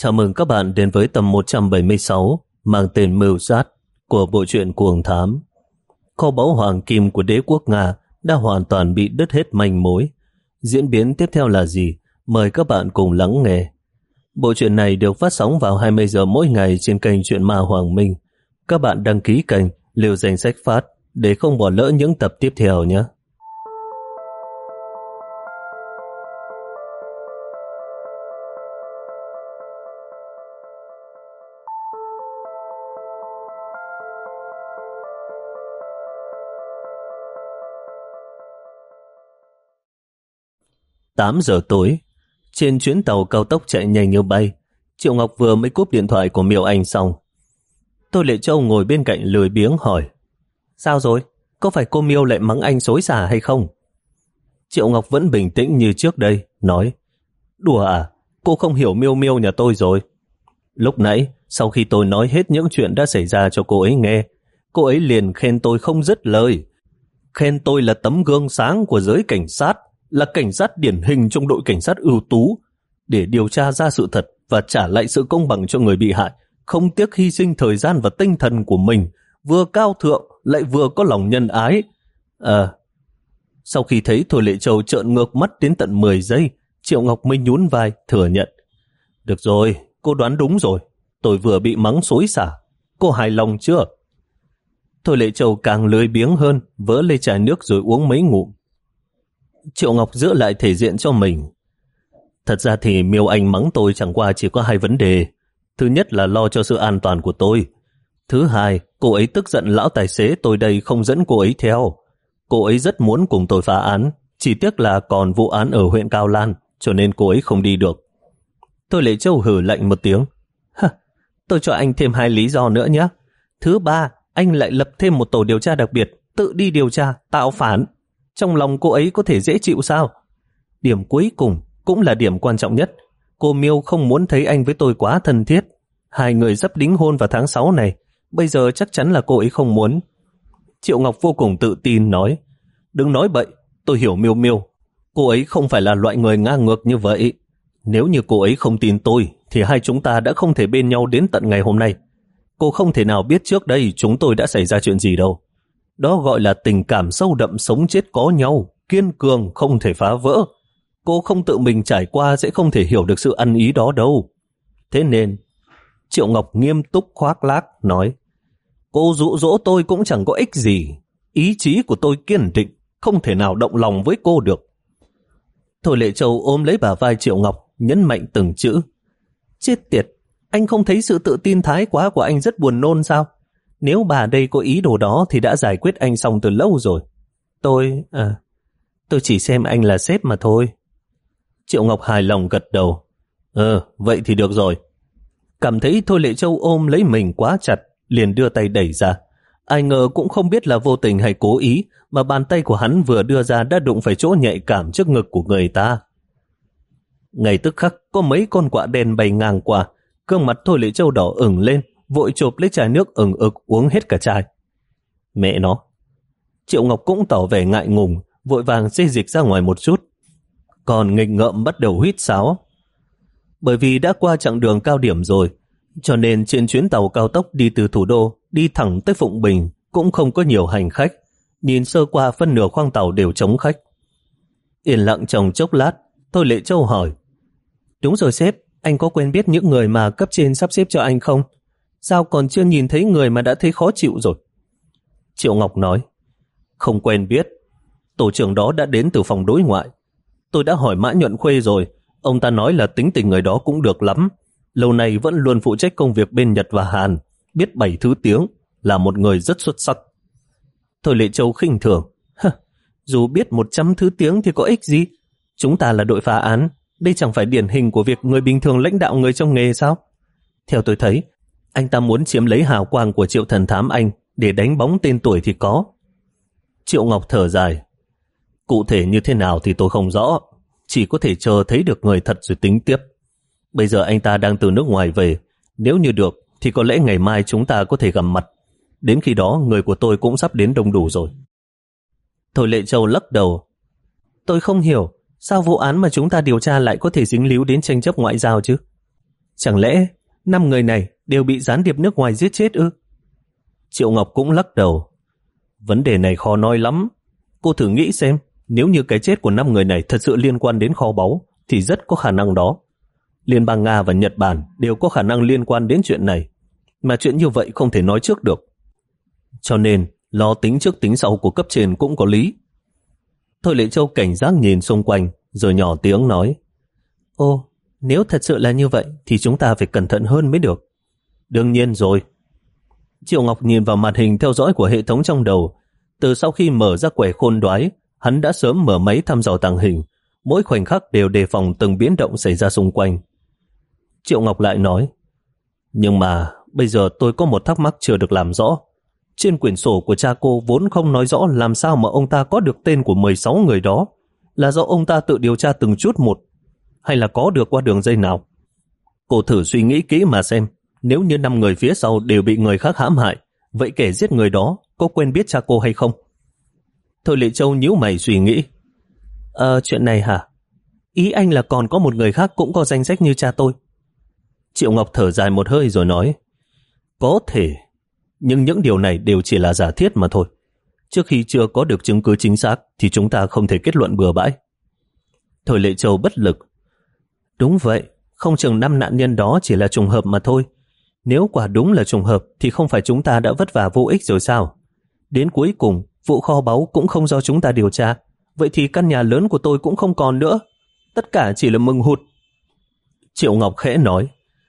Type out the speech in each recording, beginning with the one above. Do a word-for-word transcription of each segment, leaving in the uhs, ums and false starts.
Chào mừng các bạn đến với tập một trăm bảy mươi sáu mang tên Mưu Sát của bộ truyện Cuồng Thám. Kho báu hoàng kim của đế quốc Nga đã hoàn toàn bị đứt hết manh mối. Diễn biến tiếp theo là gì? Mời các bạn cùng lắng nghe. Bộ truyện này được phát sóng vào hai mươi giờ mỗi ngày trên kênh Truyện Ma Hoàng Minh. Các bạn đăng ký kênh, lưu danh sách phát để không bỏ lỡ những tập tiếp theo nhé. tám giờ tối, trên chuyến tàu cao tốc chạy nhanh như bay, Triệu Ngọc vừa mới cúp điện thoại của Miêu Anh xong. Tô Lệ Châu ngồi bên cạnh lười biếng hỏi: Sao rồi? Có phải cô Miêu lại mắng anh xối xả hay không? Triệu Ngọc vẫn bình tĩnh như trước đây, nói: Đùa à? Cô không hiểu Miêu Miêu nhà tôi rồi. Lúc nãy, sau khi tôi nói hết những chuyện đã xảy ra cho cô ấy nghe, cô ấy liền khen tôi không dứt lời. Khen tôi là tấm gương sáng của giới cảnh sát, là cảnh sát điển hình trong đội cảnh sát ưu tú, để điều tra ra sự thật và trả lại sự công bằng cho người bị hại, không tiếc hy sinh thời gian và tinh thần của mình, vừa cao thượng lại vừa có lòng nhân ái. À, sau khi thấy Thôi Lệ Châu trợn ngược mắt đến tận mười giây, Triệu Ngọc mới nhún vai thừa nhận: Được rồi, cô đoán đúng rồi, tôi vừa bị mắng xối xả. Cô hài lòng chưa? Thôi Lệ Châu càng lười biếng hơn, vỡ ly trà nước rồi uống mấy ngụm. Triệu Ngọc giữ lại thể diện cho mình. Thật ra thì Miêu Anh mắng tôi chẳng qua chỉ có hai vấn đề. Thứ nhất là lo cho sự an toàn của tôi. Thứ hai, cô ấy tức giận lão tài xế tôi đây không dẫn cô ấy theo. Cô ấy rất muốn cùng tôi phá án, chỉ tiếc là còn vụ án ở huyện Cao Lan, cho nên cô ấy không đi được. Thôi Lệ Châu hử lạnh một tiếng: Hả, tôi cho anh thêm hai lý do nữa nhé. Thứ ba, anh lại lập thêm một tổ điều tra đặc biệt, tự đi điều tra, tạo phản. Trong lòng cô ấy có thể dễ chịu sao? Điểm cuối cùng cũng là điểm quan trọng nhất. Cô Miêu không muốn thấy anh với tôi quá thân thiết. Hai người sắp đính hôn vào tháng sáu này, bây giờ chắc chắn là cô ấy không muốn. Triệu Ngọc vô cùng tự tin nói: Đừng nói bậy, tôi hiểu Miêu Miêu. Cô ấy không phải là loại người ngang ngược như vậy. Nếu như cô ấy không tin tôi, thì hai chúng ta đã không thể bên nhau đến tận ngày hôm nay. Cô không thể nào biết trước đây chúng tôi đã xảy ra chuyện gì đâu. Đó gọi là tình cảm sâu đậm sống chết có nhau, kiên cường không thể phá vỡ. Cô không tự mình trải qua sẽ không thể hiểu được sự ăn ý đó đâu. Thế nên, Triệu Ngọc nghiêm túc khoác lác nói: Cô dụ dỗ tôi cũng chẳng có ích gì. Ý chí của tôi kiên định, không thể nào động lòng với cô được. Thôi Lệ Châu ôm lấy bả vai Triệu Ngọc, nhấn mạnh từng chữ: Chết tiệt, anh không thấy sự tự tin thái quá của anh rất buồn nôn sao? Nếu bà đây có ý đồ đó thì đã giải quyết anh xong từ lâu rồi. Tôi, à, tôi chỉ xem anh là sếp mà thôi. Triệu Ngọc hài lòng gật đầu. Ờ, vậy thì được rồi. Cảm thấy Thôi Lệ Châu ôm lấy mình quá chặt, liền đưa tay đẩy ra. Ai ngờ cũng không biết là vô tình hay cố ý, mà bàn tay của hắn vừa đưa ra đã đụng phải chỗ nhạy cảm trước ngực của người ta. Ngay tức khắc có mấy con quạ đen bay ngang qua, gương mặt Thôi Lệ Châu đỏ ửng lên, vội chộp lấy chai nước ửng ực uống hết cả chai. Mẹ nó! Triệu Ngọc cũng tỏ vẻ ngại ngùng, vội vàng xê dịch ra ngoài một chút. Còn nghịch ngợm bắt đầu huýt sáo. Bởi vì đã qua chặng đường cao điểm rồi, cho nên trên chuyến tàu cao tốc đi từ thủ đô đi thẳng tới Phụng Bình cũng không có nhiều hành khách. Nhìn sơ qua phân nửa khoang tàu đều trống khách. Yên lặng trong chốc lát, Thôi Lệ Châu hỏi: Đúng rồi sếp, anh có quen biết những người mà cấp trên sắp xếp cho anh không? Sao còn chưa nhìn thấy người mà đã thấy khó chịu rồi? Triệu Ngọc nói: Không quen biết. Tổ trưởng đó đã đến từ phòng đối ngoại. Tôi đã hỏi Mã Nhuận Khuê rồi, ông ta nói là tính tình người đó cũng được lắm. Lâu nay vẫn luôn phụ trách công việc bên Nhật và Hàn, biết bảy thứ tiếng, là một người rất xuất sắc. Thôi Lệ Châu khinh thường: Dù biết một trăm thứ tiếng thì có ích gì? Chúng ta là đội phá án, đây chẳng phải điển hình của việc người bình thường lãnh đạo người trong nghề sao? Theo tôi thấy, anh ta muốn chiếm lấy hào quang của Triệu Thần Thám Anh để đánh bóng tên tuổi thì có. Triệu Ngọc thở dài: Cụ thể như thế nào thì tôi không rõ, chỉ có thể chờ thấy được người thật rồi tính tiếp. Bây giờ anh ta đang từ nước ngoài về, nếu như được thì có lẽ ngày mai chúng ta có thể gặp mặt. Đến khi đó người của tôi cũng sắp đến đông đủ rồi. Thôi Lệ Châu lắc đầu: Tôi không hiểu, sao vụ án mà chúng ta điều tra lại có thể dính líu đến tranh chấp ngoại giao chứ? Chẳng lẽ năm người này đều bị gián điệp nước ngoài giết chết ư? Triệu Ngọc cũng lắc đầu. Vấn đề này khó nói lắm. Cô thử nghĩ xem, nếu như cái chết của năm người này thật sự liên quan đến kho báu thì rất có khả năng đó. Liên bang Nga và Nhật Bản đều có khả năng liên quan đến chuyện này, mà chuyện như vậy không thể nói trước được. Cho nên lo tính trước tính sau của cấp trên cũng có lý. Thôi Lệ Châu cảnh giác nhìn xung quanh rồi nhỏ tiếng nói: Ô, nếu thật sự là như vậy thì chúng ta phải cẩn thận hơn mới được. Đương nhiên rồi. Triệu Ngọc nhìn vào màn hình theo dõi của hệ thống trong đầu. Từ sau khi mở ra quẻ khôn đoái, hắn đã sớm mở máy thăm dò tàng hình, mỗi khoảnh khắc đều đề phòng từng biến động xảy ra xung quanh. Triệu Ngọc lại nói: Nhưng mà bây giờ tôi có một thắc mắc chưa được làm rõ. Trên quyển sổ của cha cô vốn không nói rõ làm sao mà ông ta có được tên của mười sáu người đó. Là do ông ta tự điều tra từng chút một, hay là có được qua đường dây nào? Cô thử suy nghĩ kỹ mà xem, nếu như năm người phía sau đều bị người khác hãm hại, vậy kẻ giết người đó có quen biết cha cô hay không? Thôi Lệ Châu nhíu mày suy nghĩ. Ờ, chuyện này hả? Ý anh là còn có một người khác cũng có danh sách như cha tôi. Triệu Ngọc thở dài một hơi rồi nói: Có thể, nhưng những điều này đều chỉ là giả thiết mà thôi. Trước khi chưa có được chứng cứ chính xác thì chúng ta không thể kết luận bừa bãi. Thôi Lệ Châu bất lực. Đúng vậy, không chừng năm nạn nhân đó chỉ là trùng hợp mà thôi. Nếu quả đúng là trùng hợp thì không phải chúng ta đã vất vả vô ích rồi sao? Đến cuối cùng, vụ kho báu cũng không do chúng ta điều tra. Vậy thì căn nhà lớn của tôi cũng không còn nữa. Tất cả chỉ là mừng hụt. Triệu Ngọc khẽ nói: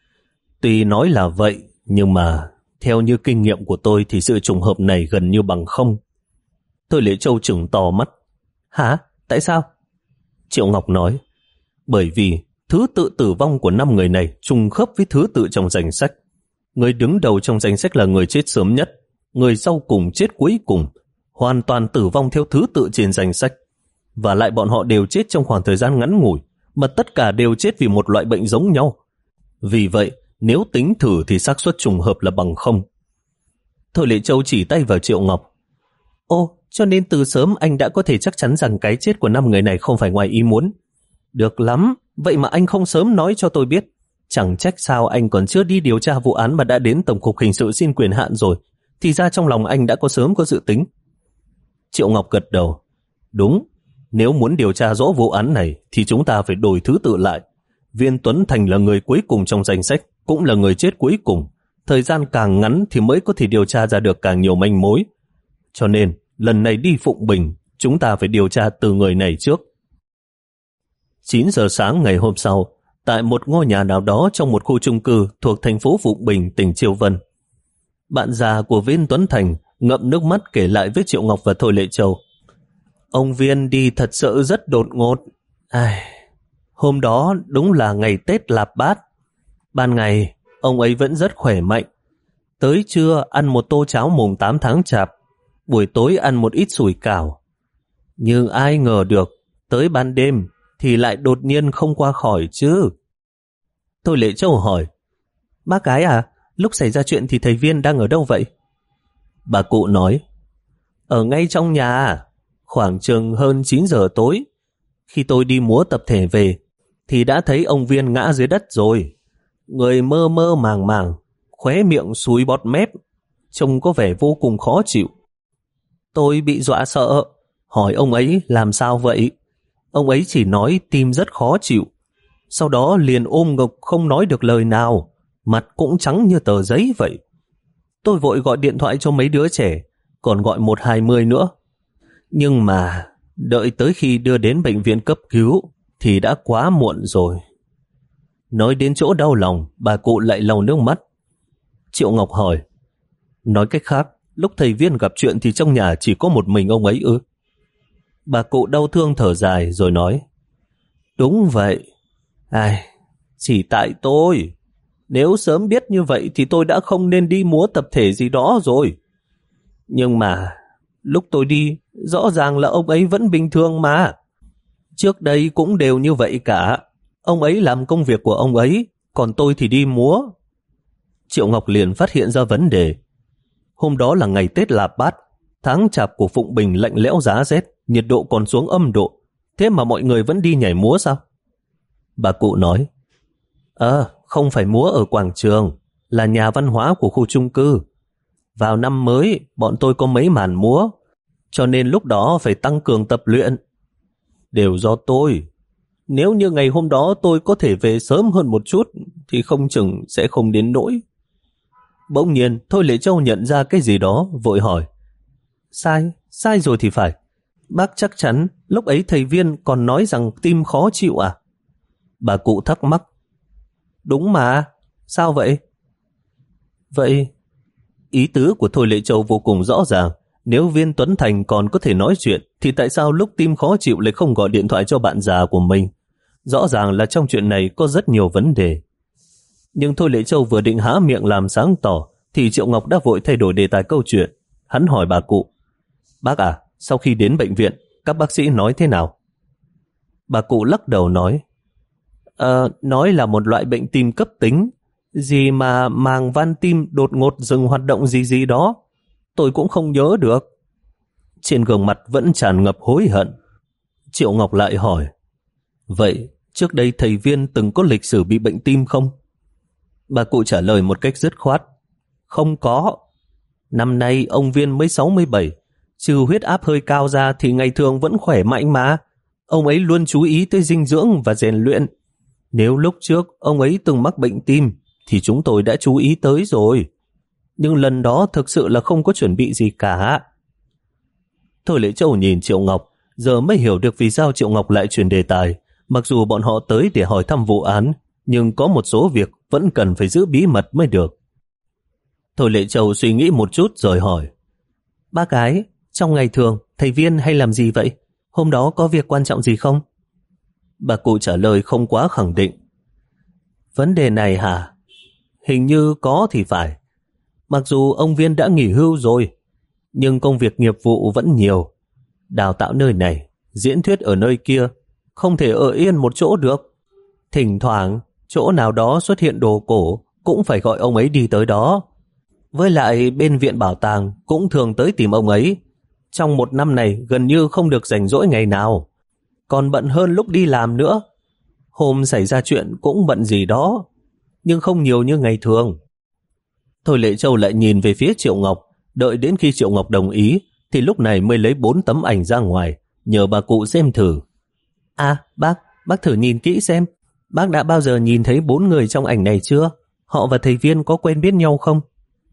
Tuy nói là vậy, nhưng mà theo như kinh nghiệm của tôi thì sự trùng hợp này gần như bằng không. Thôi Lệ Châu trừng to mắt. Hả? Tại sao? Triệu Ngọc nói: Bởi vì thứ tự tử vong của năm người này trùng khớp với thứ tự trong danh sách. Người đứng đầu trong danh sách là người chết sớm nhất, người sau cùng chết cuối cùng, hoàn toàn tử vong theo thứ tự trên danh sách. Và lại bọn họ đều chết trong khoảng thời gian ngắn ngủi, mà tất cả đều chết vì một loại bệnh giống nhau. Vì vậy, nếu tính thử thì xác suất trùng hợp là bằng không. Thôi Lệ Châu chỉ tay vào Triệu Ngọc. Ô, cho nên từ sớm anh đã có thể chắc chắn rằng cái chết của năm người này không phải ngoài ý muốn. Được lắm, vậy mà anh không sớm nói cho tôi biết. Chẳng trách sao anh còn chưa đi điều tra vụ án mà đã đến Tổng cục Hình sự xin quyền hạn rồi. Thì ra trong lòng anh đã có sớm có dự tính. Triệu Ngọc gật đầu. Đúng, nếu muốn điều tra rõ vụ án này thì chúng ta phải đổi thứ tự lại. Viên Tuấn Thành là người cuối cùng trong danh sách, cũng là người chết cuối cùng. Thời gian càng ngắn thì mới có thể điều tra ra được càng nhiều manh mối. Cho nên, lần này đi Phụng Bình, chúng ta phải điều tra từ người này trước. chín giờ sáng ngày hôm sau, tại một ngôi nhà nào đó trong một khu chung cư thuộc thành phố Phụng Bình, tỉnh Chiêu Vân, bạn già của Viên Tuấn Thành ngậm nước mắt kể lại với Triệu Ngọc và Thôi Lệ Châu. Ông Viên đi thật sự rất đột ngột. Ai... Hôm đó đúng là ngày Tết Lạp Bát. Ban ngày, ông ấy vẫn rất khỏe mạnh. Tới trưa ăn một tô cháo mùng tám tháng Chạp, buổi tối ăn một ít sủi cảo. Nhưng ai ngờ được, tới ban đêm thì lại đột nhiên không qua khỏi chứ. Thôi Lệ Châu hỏi: Bác gái à, lúc xảy ra chuyện thì thầy Viên đang ở đâu vậy? Bà cụ nói: Ở ngay trong nhà, khoảng chừng hơn chín giờ tối. Khi tôi đi múa tập thể về, thì đã thấy ông Viên ngã dưới đất rồi. Người mơ mơ màng màng, khóe miệng sùi bọt mép, trông có vẻ vô cùng khó chịu. Tôi bị dọa sợ, hỏi ông ấy làm sao vậy. Ông ấy chỉ nói tim rất khó chịu. Sau đó liền ôm ngực không nói được lời nào, mặt cũng trắng như tờ giấy vậy. Tôi vội gọi điện thoại cho mấy đứa trẻ, còn gọi một hai mươi nữa. Nhưng mà đợi tới khi đưa đến bệnh viện cấp cứu thì đã quá muộn rồi. Nói đến chỗ đau lòng, bà cụ lại lau nước mắt. Triệu Ngọc hỏi: Nói cách khác, lúc thầy Viên gặp chuyện thì trong nhà chỉ có một mình ông ấy ư? Bà cụ đau thương thở dài rồi nói: Đúng vậy. Ai, chỉ tại tôi. Nếu sớm biết như vậy thì tôi đã không nên đi múa tập thể gì đó rồi. Nhưng mà lúc tôi đi, rõ ràng là ông ấy vẫn bình thường mà. Trước đây cũng đều như vậy cả. Ông ấy làm công việc của ông ấy, còn tôi thì đi múa. Triệu Ngọc liền phát hiện ra vấn đề. Hôm đó là ngày Tết Lạp Bát, tháng Chạp của Phụng Bình lạnh lẽo giá rét, nhiệt độ còn xuống âm độ. Thế mà mọi người vẫn đi nhảy múa sao? Bà cụ nói: Ờ, Không phải múa ở quảng trường, là nhà văn hóa của khu chung cư. Vào năm mới, bọn tôi có mấy màn múa, cho nên lúc đó phải tăng cường tập luyện. Đều do tôi. Nếu như ngày hôm đó tôi có thể về sớm hơn một chút, thì không chừng sẽ không đến nỗi. Bỗng nhiên, Thôi Lệ Châu nhận ra cái gì đó, vội hỏi. Sai, sai rồi thì phải. Bác chắc chắn lúc ấy thầy Viên còn nói rằng tim khó chịu à? Bà cụ thắc mắc. Đúng mà, sao vậy? Vậy, ý tứ của Thôi Lệ Châu vô cùng rõ ràng. Nếu Viên Tuấn Thành còn có thể nói chuyện, thì tại sao lúc tim khó chịu lại không gọi điện thoại cho bạn già của mình? Rõ ràng là trong chuyện này có rất nhiều vấn đề. Nhưng Thôi Lệ Châu vừa định há miệng làm sáng tỏ, thì Triệu Ngọc đã vội thay đổi đề tài câu chuyện. Hắn hỏi bà cụ. Bác à, sau khi đến bệnh viện, các bác sĩ nói thế nào? Bà cụ lắc đầu nói. Ờ, nói là một loại bệnh tim cấp tính, gì mà màng van tim đột ngột dừng hoạt động gì gì đó. Tôi cũng không nhớ được. Trên gương mặt vẫn tràn ngập hối hận. Triệu Ngọc lại hỏi. Vậy, trước đây thầy Viên từng có lịch sử bị bệnh tim không? Bà cụ trả lời một cách dứt khoát. Không có. Năm nay ông Viên mới sáu mươi bảy, trừ huyết áp hơi cao ra thì ngày thường vẫn khỏe mạnh mà. Ông ấy luôn chú ý tới dinh dưỡng và rèn luyện. Nếu lúc trước ông ấy từng mắc bệnh tim thì chúng tôi đã chú ý tới rồi. Nhưng lần đó thực sự là không có chuẩn bị gì cả. Thôi Lệ Châu nhìn Triệu Ngọc, giờ mới hiểu được vì sao Triệu Ngọc lại chuyển đề tài. Mặc dù bọn họ tới để hỏi thăm vụ án, nhưng có một số việc vẫn cần phải giữ bí mật mới được. Thôi Lệ Châu suy nghĩ một chút rồi hỏi. Bác gái, trong ngày thường thầy Viên hay làm gì vậy? Hôm đó có việc quan trọng gì không? Bà cụ trả lời không quá khẳng định. Vấn đề này hả? Hình như có thì phải. Mặc dù ông Viên đã nghỉ hưu rồi, nhưng công việc nghiệp vụ vẫn nhiều. Đào tạo nơi này, diễn thuyết ở nơi kia, không thể ở yên một chỗ được. Thỉnh thoảng, chỗ nào đó xuất hiện đồ cổ, cũng phải gọi ông ấy đi tới đó. Với lại bên viện bảo tàng cũng thường tới tìm ông ấy. Trong một năm này gần như không được rảnh rỗi ngày nào. Còn bận hơn lúc đi làm nữa. Hôm xảy ra chuyện cũng bận gì đó, nhưng không nhiều như ngày thường. Thôi Lệ Châu lại nhìn về phía Triệu Ngọc, đợi đến khi Triệu Ngọc đồng ý, thì lúc này mới lấy bốn tấm ảnh ra ngoài, nhờ bà cụ xem thử. À, bác, bác thử nhìn kỹ xem, bác đã bao giờ nhìn thấy bốn người trong ảnh này chưa? Họ và thầy Viên có quen biết nhau không?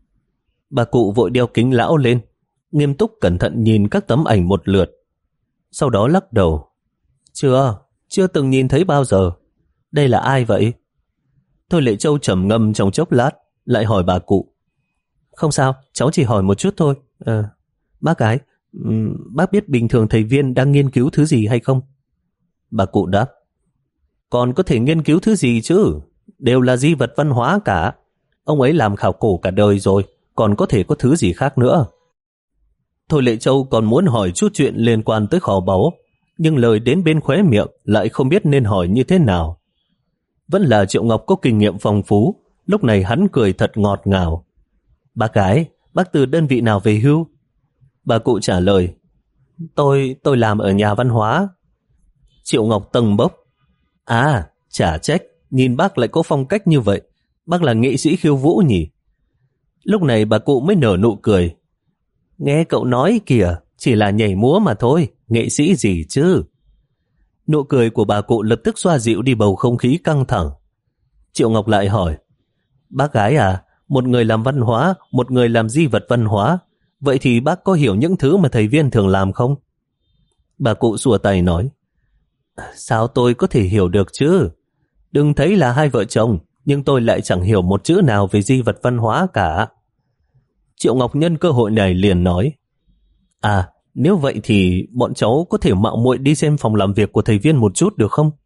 Bà cụ vội đeo kính lão lên, nghiêm túc cẩn thận nhìn các tấm ảnh một lượt. Sau đó lắc đầu. Chưa, chưa từng nhìn thấy bao giờ. Đây là ai vậy? Thôi Lệ Châu trầm ngâm trong chốc lát, lại hỏi bà cụ. Không sao, cháu chỉ hỏi một chút thôi. À, bác gái, bác biết bình thường thầy Viên đang nghiên cứu thứ gì hay không? Bà cụ đáp. Còn có thể nghiên cứu thứ gì chứ? Đều là di vật văn hóa cả. Ông ấy làm khảo cổ cả đời rồi, còn có thể có thứ gì khác nữa. Thôi Lệ Châu còn muốn hỏi chút chuyện liên quan tới kho báu, nhưng lời đến bên khóe miệng lại không biết nên hỏi như thế nào. Vẫn là Triệu Ngọc có kinh nghiệm phong phú, lúc này hắn cười thật ngọt ngào. Bác gái, bác từ đơn vị nào về hưu? Bà cụ trả lời. Tôi, tôi làm ở nhà văn hóa. Triệu Ngọc tầng bốc. À, chả trách, nhìn bác lại có phong cách như vậy. Bác là nghệ sĩ khiêu vũ nhỉ? Lúc này bà cụ mới nở nụ cười. Nghe cậu nói kìa, chỉ là nhảy múa mà thôi, nghệ sĩ gì chứ? Nụ cười của bà cụ lập tức xoa dịu đi bầu không khí căng thẳng. Triệu Ngọc lại hỏi. Bác gái à, một người làm văn hóa, một người làm di vật văn hóa, vậy thì bác có hiểu những thứ mà thầy Viên thường làm không? Bà cụ xua tay nói. Sao tôi có thể hiểu được chứ? Đừng thấy là hai vợ chồng, nhưng tôi lại chẳng hiểu một chữ nào về di vật văn hóa cả. Triệu Ngọc nhân cơ hội này liền nói. À, nếu vậy thì bọn cháu có thể mạo muội đi xem phòng làm việc của thầy Viên một chút được không?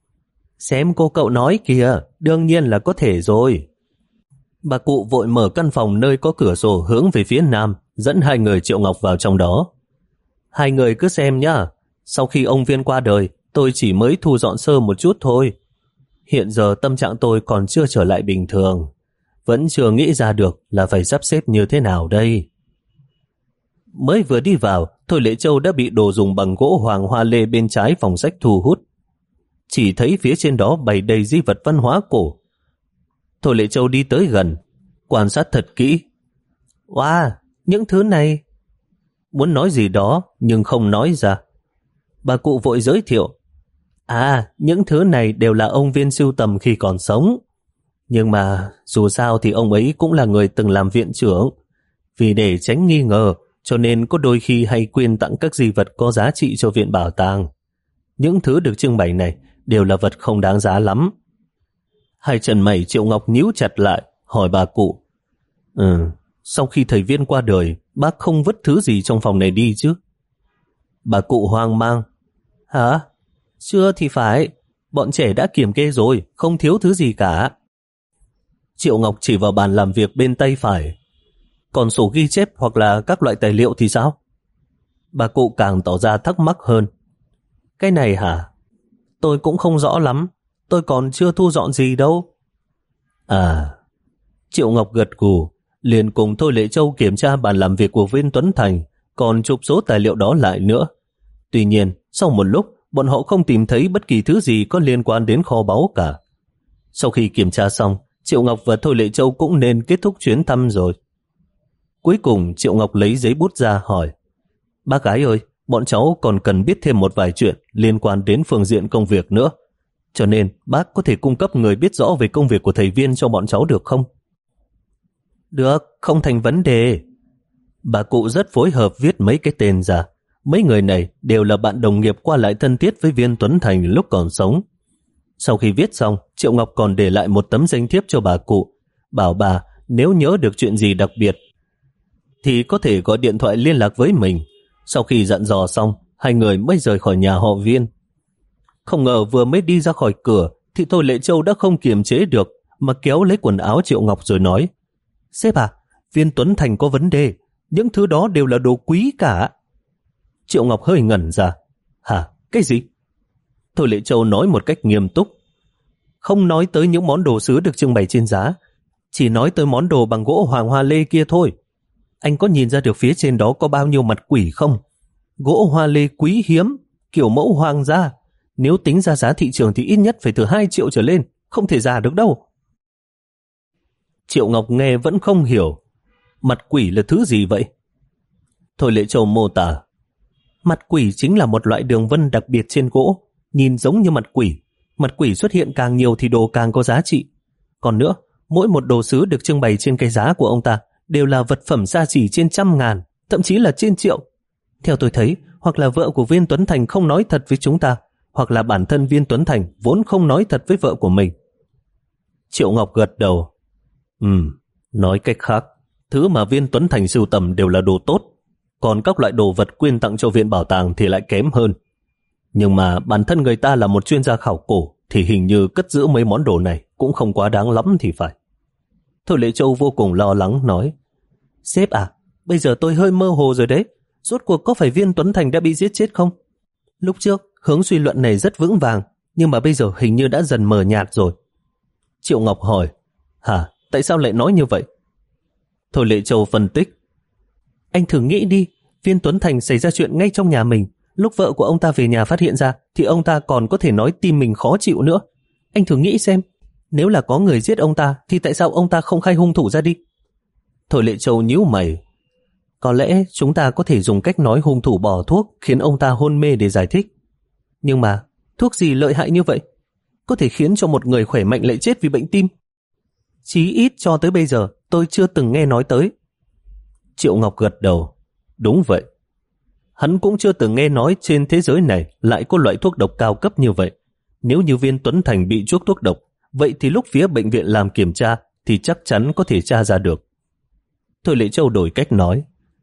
Xem cô cậu nói kìa, đương nhiên là có thể rồi. Bà cụ vội mở căn phòng nơi có cửa sổ hướng về phía nam, dẫn hai người Triệu Ngọc vào trong đó. Hai người cứ xem nhá, sau khi ông Viên qua đời, tôi chỉ mới thu dọn sơ một chút thôi. Hiện giờ tâm trạng tôi còn chưa trở lại bình thường, vẫn chưa nghĩ ra được là phải sắp xếp như thế nào đây. Mới vừa đi vào, Thôi Lệ Châu đã bị đồ dùng bằng gỗ hoàng hoa lê bên trái phòng sách thu hút. Chỉ thấy phía trên đó bày đầy di vật văn hóa cổ. Thôi Lệ Châu đi tới gần, quan sát thật kỹ. Wow, những thứ này... Muốn nói gì đó nhưng không nói ra. Bà cụ vội giới thiệu. À, những thứ này đều là ông Viên sưu tầm khi còn sống. Nhưng mà dù sao thì ông ấy cũng là người từng làm viện trưởng. Vì để tránh nghi ngờ, cho nên có đôi khi hay quyên tặng các di vật có giá trị cho viện bảo tàng. Những thứ được trưng bày này đều là vật không đáng giá lắm. Hai chân mày Triệu Ngọc nhíu chặt lại, hỏi bà cụ. Ừ, sau khi thầy Viên qua đời, bác không vứt thứ gì trong phòng này đi chứ? Bà cụ hoang mang. Hả? Chưa thì phải, bọn trẻ đã kiểm kê rồi, không thiếu thứ gì cả. Triệu Ngọc chỉ vào bàn làm việc bên tay phải. Còn sổ ghi chép hoặc là các loại tài liệu thì sao? Bà cụ càng tỏ ra thắc mắc hơn. Cái này hả? Tôi cũng không rõ lắm, tôi còn chưa thu dọn gì đâu. À, Triệu Ngọc gật gù, liền cùng Thôi Lệ Châu kiểm tra bàn làm việc của Viên Tuấn Thành, còn chụp số tài liệu đó lại nữa. Tuy nhiên, sau một lúc, bọn họ không tìm thấy bất kỳ thứ gì có liên quan đến kho báu cả. Sau khi kiểm tra xong, Triệu Ngọc và Thôi Lệ Châu cũng nên kết thúc chuyến thăm rồi. Cuối cùng Triệu Ngọc lấy giấy bút ra hỏi. Bác gái ơi, bọn cháu còn cần biết thêm một vài chuyện liên quan đến phương diện công việc nữa. Cho nên bác có thể cung cấp người biết rõ về công việc của thầy Viên cho bọn cháu được không? Được, không thành vấn đề. Bà cụ rất phối hợp viết mấy cái tên ra. Mấy người này đều là bạn đồng nghiệp qua lại thân thiết với Viên Tuấn Thành lúc còn sống. Sau khi viết xong, Triệu Ngọc còn để lại một tấm danh thiếp cho bà cụ, bảo bà nếu nhớ được chuyện gì đặc biệt thì có thể gọi điện thoại liên lạc với mình. Sau khi dặn dò xong, hai người mới rời khỏi nhà họ Viên. Không ngờ vừa mới đi ra khỏi cửa thì Thôi Lệ Châu đã không kiềm chế được mà kéo lấy quần áo Triệu Ngọc rồi nói. Sếp à, Viên Tuấn Thành có vấn đề, những thứ đó đều là đồ quý cả. Triệu Ngọc hơi ngẩn ra. Hả, cái gì? Thôi Lệ Châu nói một cách nghiêm túc. Không nói tới những món đồ sứ được trưng bày trên giá, chỉ nói tới món đồ bằng gỗ hoàng hoa lê kia thôi. Anh có nhìn ra được phía trên đó có bao nhiêu mặt quỷ không? Gỗ hoa lê quý hiếm, kiểu mẫu hoàng gia. Nếu tính ra giá thị trường thì ít nhất phải từ hai triệu trở lên, không thể giả được đâu. Triệu Ngọc nghe vẫn không hiểu. Mặt quỷ là thứ gì vậy? Thôi Lệ Châu mô tả. Mặt quỷ chính là một loại đường vân đặc biệt trên gỗ, nhìn giống như mặt quỷ. Mặt quỷ xuất hiện càng nhiều thì đồ càng có giá trị. Còn nữa, mỗi một đồ sứ được trưng bày trên cái giá của ông ta đều là vật phẩm xa xỉ trên trăm ngàn, thậm chí là trên triệu. Theo tôi thấy, hoặc là vợ của Viên Tuấn Thành không nói thật với chúng ta, hoặc là bản thân Viên Tuấn Thành vốn không nói thật với vợ của mình. Triệu Ngọc gật đầu. Ừm, nói cách khác, thứ mà Viên Tuấn Thành sưu tầm đều là đồ tốt, còn các loại đồ vật quyên tặng cho viện bảo tàng thì lại kém hơn. Nhưng mà bản thân người ta là một chuyên gia khảo cổ thì hình như cất giữ mấy món đồ này cũng không quá đáng lắm thì phải. Thôi Lệ Châu vô cùng lo lắng nói. Sếp à, bây giờ tôi hơi mơ hồ rồi đấy. Rốt cuộc có phải Viên Tuấn Thành đã bị giết chết không? Lúc trước hướng suy luận này rất vững vàng, nhưng mà bây giờ hình như đã dần mờ nhạt rồi. Triệu Ngọc hỏi. Hả, tại sao lại nói như vậy? Thôi Lệ Châu phân tích. Anh thử nghĩ đi, Viên Tuấn Thành xảy ra chuyện ngay trong nhà mình. Lúc vợ của ông ta về nhà phát hiện ra thì ông ta còn có thể nói tim mình khó chịu nữa. Anh thử nghĩ xem, nếu là có người giết ông ta thì tại sao ông ta không khai hung thủ ra đi? Thôi Lệ Châu nhíu mày. Có lẽ chúng ta có thể dùng cách nói hung thủ bỏ thuốc khiến ông ta hôn mê để giải thích. Nhưng mà thuốc gì lợi hại như vậy? Có thể khiến cho một người khỏe mạnh lại chết vì bệnh tim? Chí ít cho tới bây giờ tôi chưa từng nghe nói tới. Triệu Ngọc gật đầu. Đúng vậy. Hắn cũng chưa từng nghe nói trên thế giới này lại có loại thuốc độc cao cấp như vậy. Nếu như Viên Tuấn Thành bị chuốc thuốc độc, vậy thì lúc phía bệnh viện làm kiểm tra thì chắc chắn có thể tra ra được. Thôi Lệ Châu đổi cách nói.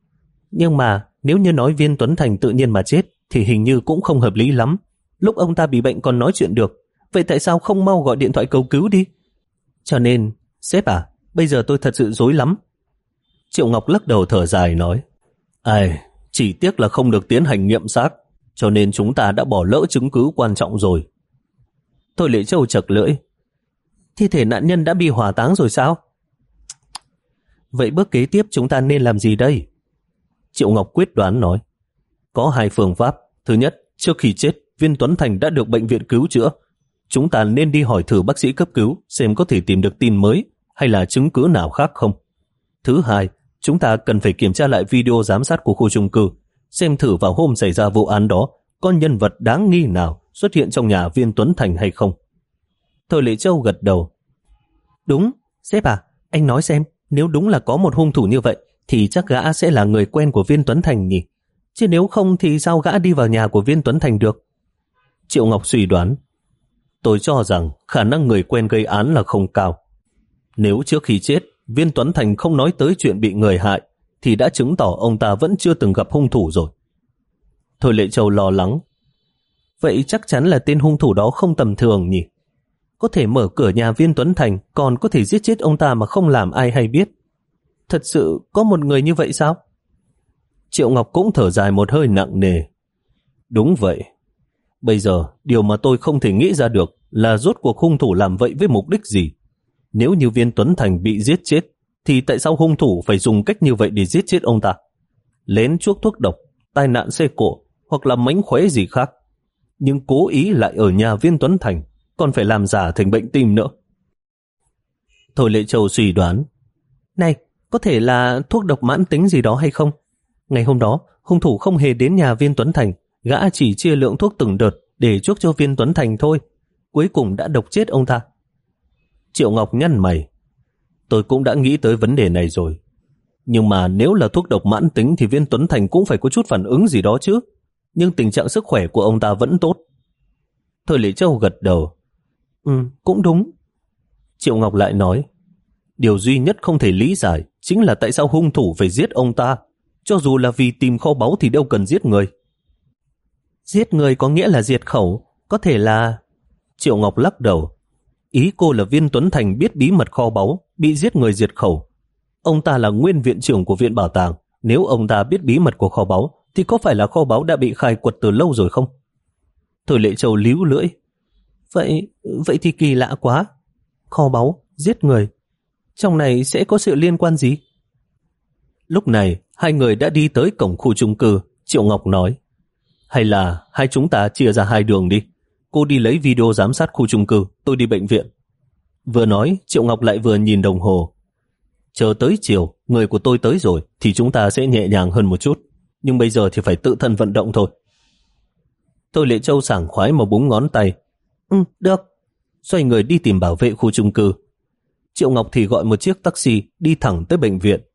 Nhưng mà nếu như nói Viên Tuấn Thành tự nhiên mà chết thì hình như cũng không hợp lý lắm. Lúc ông ta bị bệnh còn nói chuyện được, vậy tại sao không mau gọi điện thoại cầu cứu đi? Cho nên, sếp à, bây giờ tôi thật sự rối lắm. Triệu Ngọc lắc đầu thở dài nói. Ai, chỉ tiếc là không được tiến hành nghiệm xác, cho nên chúng ta đã bỏ lỡ chứng cứ quan trọng rồi. Thôi Lệ Châu chật lưỡi. Thi thể nạn nhân đã bị hỏa táng rồi sao? Vậy bước kế tiếp chúng ta nên làm gì đây? Triệu Ngọc quyết đoán nói. Có hai phương pháp. Thứ nhất, trước khi chết, Viên Tuấn Thành đã được bệnh viện cứu chữa. Chúng ta nên đi hỏi thử bác sĩ cấp cứu xem có thể tìm được tin mới hay là chứng cứ nào khác không? Thứ hai, chúng ta cần phải kiểm tra lại video giám sát của khu chung cư, xem thử vào hôm xảy ra vụ án đó có nhân vật đáng nghi nào xuất hiện trong nhà Viên Tuấn Thành hay không. Thôi Lệ Châu gật đầu. Đúng, sếp à, anh nói xem, nếu đúng là có một hung thủ như vậy, thì chắc gã sẽ là người quen của Viên Tuấn Thành nhỉ? Chứ nếu không thì sao gã đi vào nhà của Viên Tuấn Thành được? Triệu Ngọc suy đoán. Tôi cho rằng khả năng người quen gây án là không cao. Nếu trước khi chết, Viên Tuấn Thành không nói tới chuyện bị người hại, thì đã chứng tỏ ông ta vẫn chưa từng gặp hung thủ rồi. Thôi Lệ Châu lo lắng. Vậy chắc chắn là tên hung thủ đó không tầm thường nhỉ? Có thể mở cửa nhà Viên Tuấn Thành, còn có thể giết chết ông ta mà không làm ai hay biết. Thật sự có một người như vậy sao? Triệu Ngọc cũng thở dài một hơi nặng nề. Đúng vậy. Bây giờ, điều mà tôi không thể nghĩ ra được là rốt cuộc hung thủ làm vậy với mục đích gì. Nếu như Viên Tuấn Thành bị giết chết, thì tại sao hung thủ phải dùng cách như vậy để giết chết ông ta? Lén chuốc thuốc độc, tai nạn xe cộ, hoặc là mánh khóe gì khác. Nhưng cố ý lại ở nhà Viên Tuấn Thành, còn phải làm giả thành bệnh tim nữa. Thôi Lệ Châu suy đoán. Này, có thể là thuốc độc mãn tính gì đó hay không? Ngày hôm đó, hung thủ không hề đến nhà Viên Tuấn Thành, gã chỉ chia lượng thuốc từng đợt để chuốc cho Viên Tuấn Thành thôi. Cuối cùng đã độc chết ông ta. Triệu Ngọc nhăn mày. Tôi cũng đã nghĩ tới vấn đề này rồi. Nhưng mà nếu là thuốc độc mãn tính thì Viên Tuấn Thành cũng phải có chút phản ứng gì đó chứ. Nhưng tình trạng sức khỏe của ông ta vẫn tốt. Thôi Lệ Châu gật đầu. Ừ, cũng đúng. Triệu Ngọc lại nói. Điều duy nhất không thể lý giải chính là tại sao hung thủ phải giết ông ta. Cho dù là vì tìm kho báu thì đâu cần giết người. Giết người có nghĩa là diệt khẩu. Có thể là... Triệu Ngọc lắc đầu. Ý cô là Viên Tuấn Thành biết bí mật kho báu, bị giết người diệt khẩu. Ông ta là nguyên viện trưởng của viện bảo tàng. Nếu ông ta biết bí mật của kho báu, thì có phải là kho báu đã bị khai quật từ lâu rồi không? Thôi Lệ Châu líu lưỡi. Vậy, vậy thì kỳ lạ quá. Kho báu, giết người. Trong này sẽ có sự liên quan gì? Lúc này, hai người đã đi tới cổng khu chung cư. Triệu Ngọc nói. Hay là hai chúng ta chia ra hai đường đi. Cô đi lấy video giám sát khu chung cư, tôi đi bệnh viện. Vừa nói, Triệu Ngọc lại vừa nhìn đồng hồ. Chờ tới chiều, người của tôi tới rồi, thì chúng ta sẽ nhẹ nhàng hơn một chút. Nhưng bây giờ thì phải tự thân vận động thôi. Thôi Lệ Châu sảng khoái mà búng ngón tay. Ừ, được. Xoay người đi tìm bảo vệ khu chung cư. Triệu Ngọc thì gọi một chiếc taxi đi thẳng tới bệnh viện.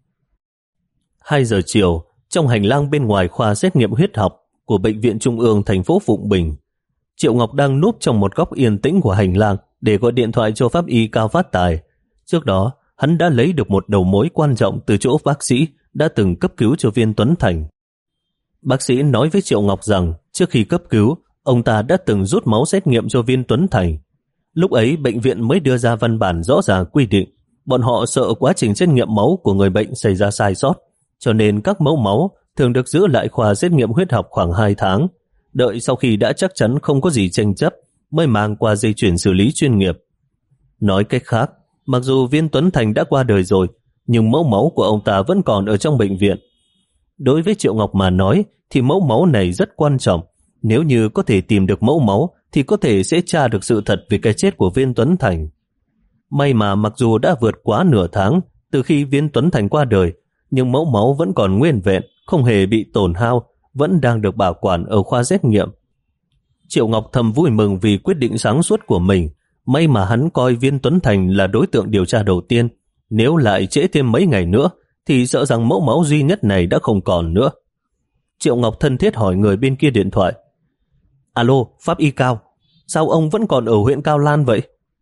Hai giờ chiều, trong hành lang bên ngoài khoa xét nghiệm huyết học của Bệnh viện Trung ương thành phố Phụng Bình, Triệu Ngọc đang núp trong một góc yên tĩnh của hành lang để gọi điện thoại cho pháp y Cao Phát Tài. Trước đó, hắn đã lấy được một đầu mối quan trọng từ chỗ bác sĩ đã từng cấp cứu cho Viên Tuấn Thành. Bác sĩ nói với Triệu Ngọc rằng trước khi cấp cứu, ông ta đã từng rút máu xét nghiệm cho Viên Tuấn Thành. Lúc ấy, bệnh viện mới đưa ra văn bản rõ ràng quy định. Bọn họ sợ quá trình xét nghiệm máu của người bệnh xảy ra sai sót, cho nên các mẫu máu thường được giữ lại khoa xét nghiệm huyết học khoảng hai tháng. Đợi sau khi đã chắc chắn không có gì tranh chấp, mới mang qua dây chuyển xử lý chuyên nghiệp. Nói cách khác, mặc dù Viên Tuấn Thành đã qua đời rồi, nhưng mẫu máu của ông ta vẫn còn ở trong bệnh viện. Đối với Triệu Ngọc mà nói, thì mẫu máu này rất quan trọng. Nếu như có thể tìm được mẫu máu, thì có thể sẽ tra được sự thật về cái chết của Viên Tuấn Thành. May mà mặc dù đã vượt quá nửa tháng từ khi Viên Tuấn Thành qua đời, nhưng mẫu máu vẫn còn nguyên vẹn, không hề bị tổn hao, vẫn đang được bảo quản ở khoa xét nghiệm. Triệu Ngọc thầm vui mừng vì quyết định sáng suốt của mình. May mà hắn coi Viên Tuấn Thành là đối tượng điều tra đầu tiên. Nếu lại trễ thêm mấy ngày nữa, thì sợ rằng mẫu máu duy nhất này đã không còn nữa. Triệu Ngọc thân thiết hỏi người bên kia điện thoại. Alo, pháp y Cao, sao ông vẫn còn ở huyện Cao Lan vậy?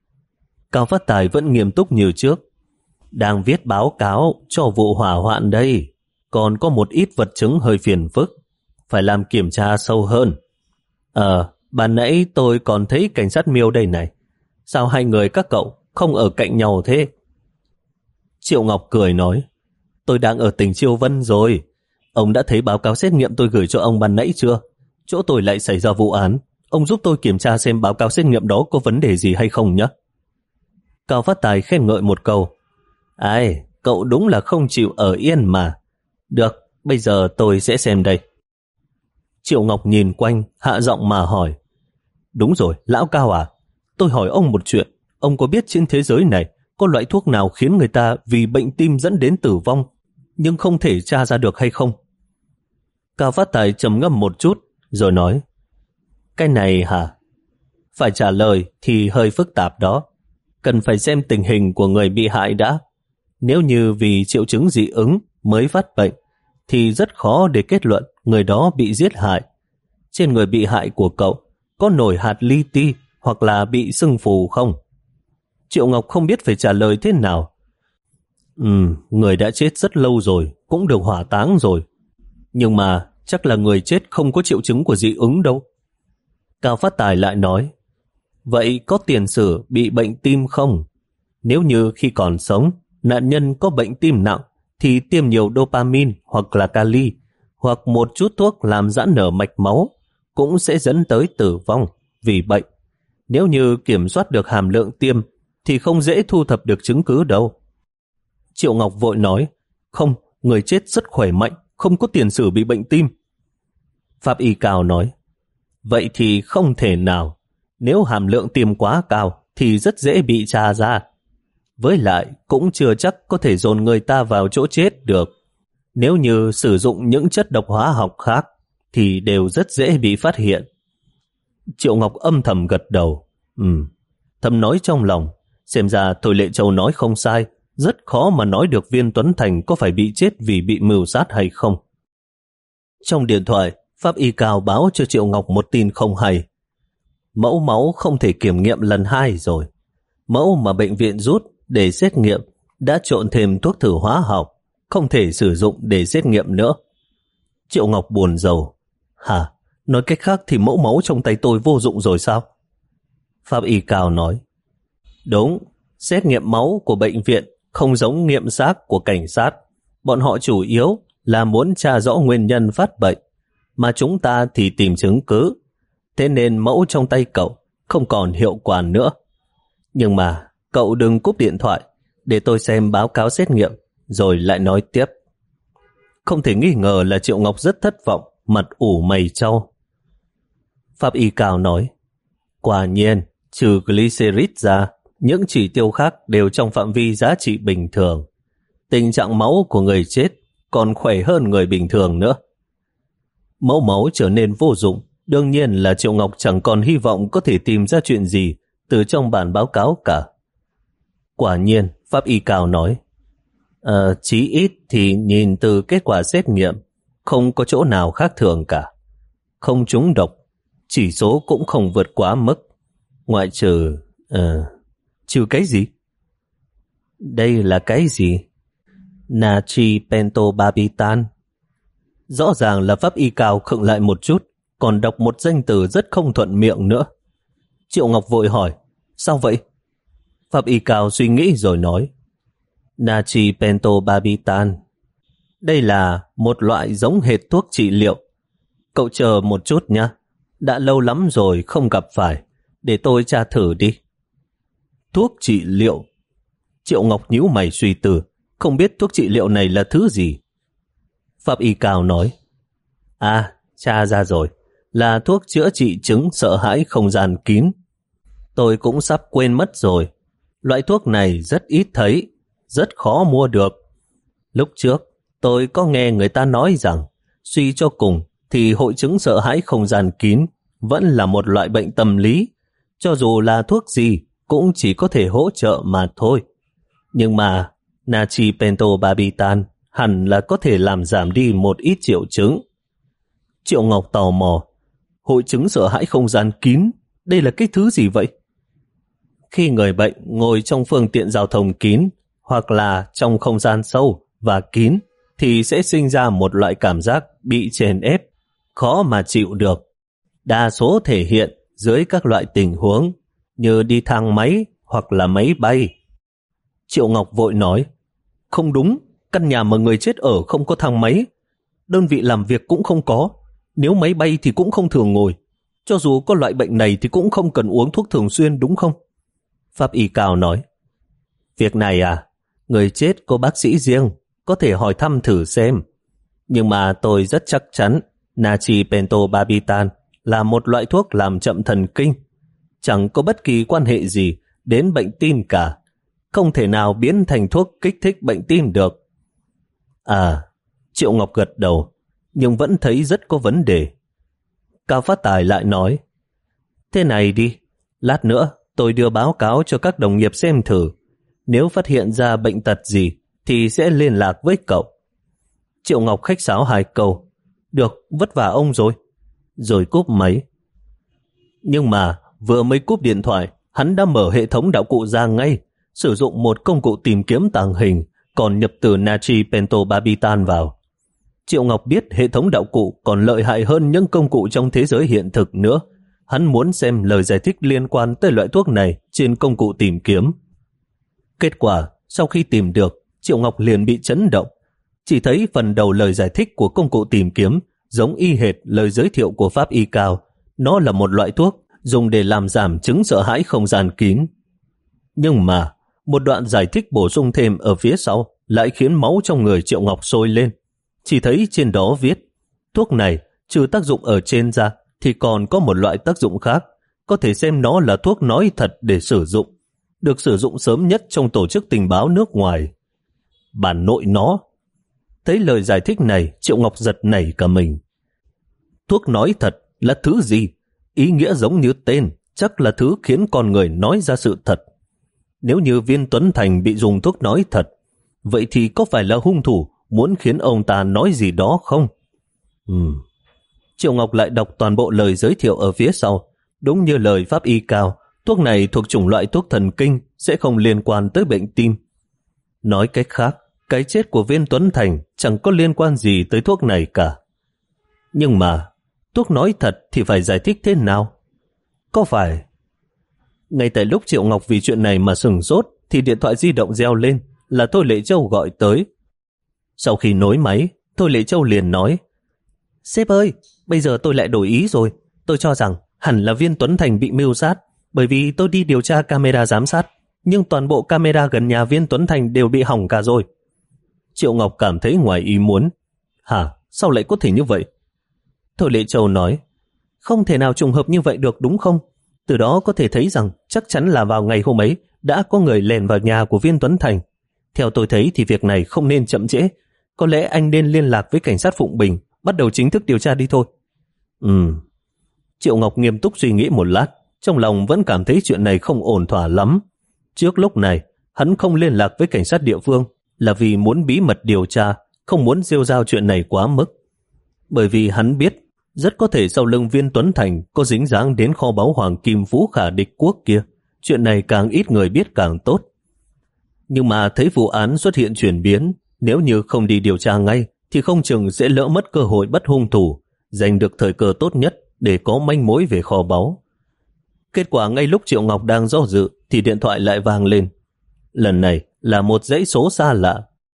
Cao Phát Tài vẫn nghiêm túc như trước. Đang viết báo cáo cho vụ hỏa hoạn đây, còn có một ít vật chứng hơi phiền phức, phải làm kiểm tra sâu hơn. Ờ, ban nãy tôi còn thấy cảnh sát Miêu đây này, sao hai người các cậu không ở cạnh nhau thế? Triệu Ngọc cười nói, tôi đang ở tỉnh Chiêu Vân rồi. Ông đã thấy báo cáo xét nghiệm tôi gửi cho ông ban nãy chưa? Chỗ tôi lại xảy ra vụ án, ông giúp tôi kiểm tra xem báo cáo xét nghiệm đó có vấn đề gì hay không nhé. Cao Phát Tài khen ngợi một câu. Ai, cậu đúng là không chịu ở yên mà. Được, bây giờ tôi sẽ xem đây. Triệu Ngọc nhìn quanh, hạ giọng mà hỏi. Đúng rồi, lão Cao à, tôi hỏi ông một chuyện. Ông có biết trên thế giới này có loại thuốc nào khiến người ta vì bệnh tim dẫn đến tử vong, nhưng không thể tra ra được hay không? Cao Phát Tài trầm ngâm một chút, rồi nói, cái này hả? Phải trả lời thì hơi phức tạp đó. Cần phải xem tình hình của người bị hại đã. Nếu như vì triệu chứng dị ứng mới phát bệnh, thì rất khó để kết luận người đó bị giết hại. Trên người bị hại của cậu có nổi hạt li ti hoặc là bị sưng phù không? Triệu Ngọc không biết phải trả lời thế nào. Ừm, người đã chết rất lâu rồi, cũng được hỏa táng rồi. Nhưng mà chắc là người chết không có triệu chứng của dị ứng đâu. Cao Phát Tài lại nói, vậy có tiền sử bị bệnh tim không? Nếu như khi còn sống, nạn nhân có bệnh tim nặng, thì tiêm nhiều dopamine hoặc là kali, hoặc một chút thuốc làm giãn nở mạch máu, cũng sẽ dẫn tới tử vong vì bệnh. Nếu như kiểm soát được hàm lượng tiêm, thì không dễ thu thập được chứng cứ đâu. Triệu Ngọc vội nói, không, người chết rất khỏe mạnh, không có tiền sử bị bệnh tim. Pháp y Cao nói, vậy thì không thể nào. Nếu hàm lượng tiêm quá cao thì rất dễ bị tra ra. Với lại cũng chưa chắc có thể dồn người ta vào chỗ chết được. Nếu như sử dụng những chất độc hóa học khác thì đều rất dễ bị phát hiện. Triệu Ngọc âm thầm gật đầu. Ừm, thầm nói trong lòng, xem ra Thôi Lệ Châu nói không sai, rất khó mà nói được Viên Tuấn Thành có phải bị chết vì bị mưu sát hay không. Trong điện thoại, Pháp y Cao báo cho Triệu Ngọc một tin không hay. Mẫu máu không thể kiểm nghiệm lần hai rồi. Mẫu mà bệnh viện rút để xét nghiệm đã trộn thêm thuốc thử hóa học, không thể sử dụng để xét nghiệm nữa. Triệu Ngọc buồn rầu. Hả? Nói cách khác thì mẫu máu trong tay tôi vô dụng rồi sao? Pháp y Cao nói, đúng, xét nghiệm máu của bệnh viện không giống nghiệm xác của cảnh sát. Bọn họ chủ yếu là muốn tra rõ nguyên nhân phát bệnh, mà chúng ta thì tìm chứng cứ. Thế nên mẫu trong tay cậu không còn hiệu quả nữa. Nhưng mà cậu đừng cúp điện thoại, để tôi xem báo cáo xét nghiệm, rồi lại nói tiếp. Không thể nghi ngờ là Triệu Ngọc rất thất vọng, mặt ủ mày trao. Pháp y Cao nói, quả nhiên, trừ glycerid ra, những chỉ tiêu khác đều trong phạm vi giá trị bình thường. Tình trạng máu của người chết còn khỏe hơn người bình thường nữa. Mẫu máu trở nên vô dụng, đương nhiên là Triệu Ngọc chẳng còn hy vọng có thể tìm ra chuyện gì từ trong bản báo cáo cả. Quả nhiên, Pháp y Cao nói, à, chí ít thì nhìn từ kết quả xét nghiệm, không có chỗ nào khác thường cả. Không trúng độc, chỉ số cũng không vượt quá mức, ngoại trừ... À, trừ cái gì? Đây là cái gì? Natri pentobarbital. Rõ ràng là Pháp y Cao khựng lại một chút, còn đọc một danh từ rất không thuận miệng nữa. Triệu Ngọc vội hỏi, sao vậy? Pháp y Cao suy nghĩ rồi nói, Natri pentobarbital. Đây là một loại giống hệt thuốc trị liệu. Cậu chờ một chút nhé, đã lâu lắm rồi không gặp phải, để tôi tra thử đi. Thuốc trị liệu? Triệu Ngọc nhíu mày suy tư, không biết thuốc trị liệu này là thứ gì. Pháp y Cao nói, à, tra ra rồi, là thuốc chữa trị chứng sợ hãi không gian kín. Tôi cũng sắp quên mất rồi. Loại thuốc này rất ít thấy, rất khó mua được. Lúc trước, tôi có nghe người ta nói rằng, suy cho cùng thì hội chứng sợ hãi không gian kín vẫn là một loại bệnh tâm lý. Cho dù là thuốc gì, cũng chỉ có thể hỗ trợ mà thôi. Nhưng mà natri pentobarbital hẳn là có thể làm giảm đi một ít triệu chứng. Triệu Ngọc tò mò, hội chứng sợ hãi không gian kín, đây là cái thứ gì vậy? Khi người bệnh ngồi trong phương tiện giao thông kín hoặc là trong không gian sâu và kín thì sẽ sinh ra một loại cảm giác bị chèn ép, khó mà chịu được. Đa số thể hiện dưới các loại tình huống như đi thang máy hoặc là máy bay. Triệu Ngọc vội nói, không đúng, căn nhà mà người chết ở không có thang máy, đơn vị làm việc cũng không có, nếu máy bay thì cũng không thường ngồi. Cho dù có loại bệnh này thì cũng không cần uống thuốc thường xuyên đúng không? Pháp y Cao nói, việc này à, người chết có bác sĩ riêng, có thể hỏi thăm thử xem. Nhưng mà tôi rất chắc chắn natri pentobarbital là một loại thuốc làm chậm thần kinh, chẳng có bất kỳ quan hệ gì đến bệnh tim cả. không thể nào biến thành thuốc kích thích bệnh tim được. À, Triệu Ngọc gật đầu, nhưng vẫn thấy rất có vấn đề. Cao Phát Tài lại nói, thế này đi, lát nữa tôi đưa báo cáo cho các đồng nghiệp xem thử. Nếu phát hiện ra bệnh tật gì thì sẽ liên lạc với cậu. Triệu Ngọc khách sáo hai câu, được, vất vả ông rồi. Rồi cúp máy. Nhưng mà vừa mới cúp điện thoại, hắn đã mở hệ thống đạo cụ ra ngay, sử dụng một công cụ tìm kiếm tàng hình, còn nhập từ natri pentobarbital vào. Triệu Ngọc biết hệ thống đạo cụ còn lợi hại hơn những công cụ trong thế giới hiện thực nữa. Hắn muốn xem lời giải thích liên quan tới loại thuốc này trên công cụ tìm kiếm. Kết quả, sau khi tìm được, Triệu Ngọc liền bị chấn động. Chỉ thấy phần đầu lời giải thích của công cụ tìm kiếm giống y hệt lời giới thiệu của pháp y cao. Nó là một loại thuốc dùng để làm giảm chứng sợ hãi không gian kín. Nhưng mà, một đoạn giải thích bổ sung thêm ở phía sau lại khiến máu trong người Triệu Ngọc sôi lên. Chỉ thấy trên đó viết, thuốc này trừ tác dụng ở trên ra thì còn có một loại tác dụng khác, có thể xem nó là thuốc nói thật để sử dụng, được sử dụng sớm nhất trong tổ chức tình báo nước ngoài. Bản nội nó. Thấy lời giải thích này, Triệu Ngọc giật nảy cả mình. Thuốc nói thật là thứ gì? Ý nghĩa giống như tên, chắc là thứ khiến con người nói ra sự thật. Nếu như Viên Tuấn Thành bị dùng thuốc nói thật, vậy thì có phải là hung thủ muốn khiến ông ta nói gì đó không? Ừm. Triệu Ngọc lại đọc toàn bộ lời giới thiệu ở phía sau. Đúng như lời pháp y cao, thuốc này thuộc chủng loại thuốc thần kinh, sẽ không liên quan tới bệnh tim. Nói cách khác, cái chết của Viên Tuấn Thành chẳng có liên quan gì tới thuốc này cả. Nhưng mà, thuốc nói thật thì phải giải thích thế nào? Có phải... Ngay tại lúc Triệu Ngọc vì chuyện này mà sửng sốt, thì điện thoại di động reo lên, là Thôi Lệ Châu gọi tới. Sau khi nối máy, Thôi Lệ Châu liền nói, sếp ơi, bây giờ tôi lại đổi ý rồi. Tôi cho rằng hẳn là Viên Tuấn Thành bị mưu sát, bởi vì tôi đi điều tra camera giám sát, nhưng toàn bộ camera gần nhà Viên Tuấn Thành đều bị hỏng cả rồi. Triệu Ngọc cảm thấy ngoài ý muốn. Hả? Sao lại có thể như vậy? Thôi Lệ Châu nói, không thể nào trùng hợp như vậy được đúng không? Từ đó có thể thấy rằng chắc chắn là vào ngày hôm ấy đã có người lèn vào nhà của Viên Tuấn Thành. Theo tôi thấy thì việc này không nên chậm trễ. Có lẽ anh nên liên lạc với cảnh sát Phụng Bình, bắt đầu chính thức điều tra đi thôi. Ừ. Triệu Ngọc nghiêm túc suy nghĩ một lát, trong lòng vẫn cảm thấy chuyện này không ổn thỏa lắm. Trước lúc này, hắn không liên lạc với cảnh sát địa phương là vì muốn bí mật điều tra, không muốn rêu rao chuyện này quá mức. Bởi vì hắn biết, rất có thể sau lưng Viên Tuấn Thành có dính dáng đến kho báu hoàng kim phú khả địch quốc kia. Chuyện này càng ít người biết càng tốt. Nhưng mà thấy vụ án xuất hiện chuyển biến, nếu như không đi điều tra ngay thì không chừng sẽ lỡ mất cơ hội bắt hung thủ, giành được thời cơ tốt nhất để có manh mối về kho báu. Kết quả ngay lúc Triệu Ngọc đang do dự thì điện thoại lại vang lên. Lần này là một dãy số xa lạ.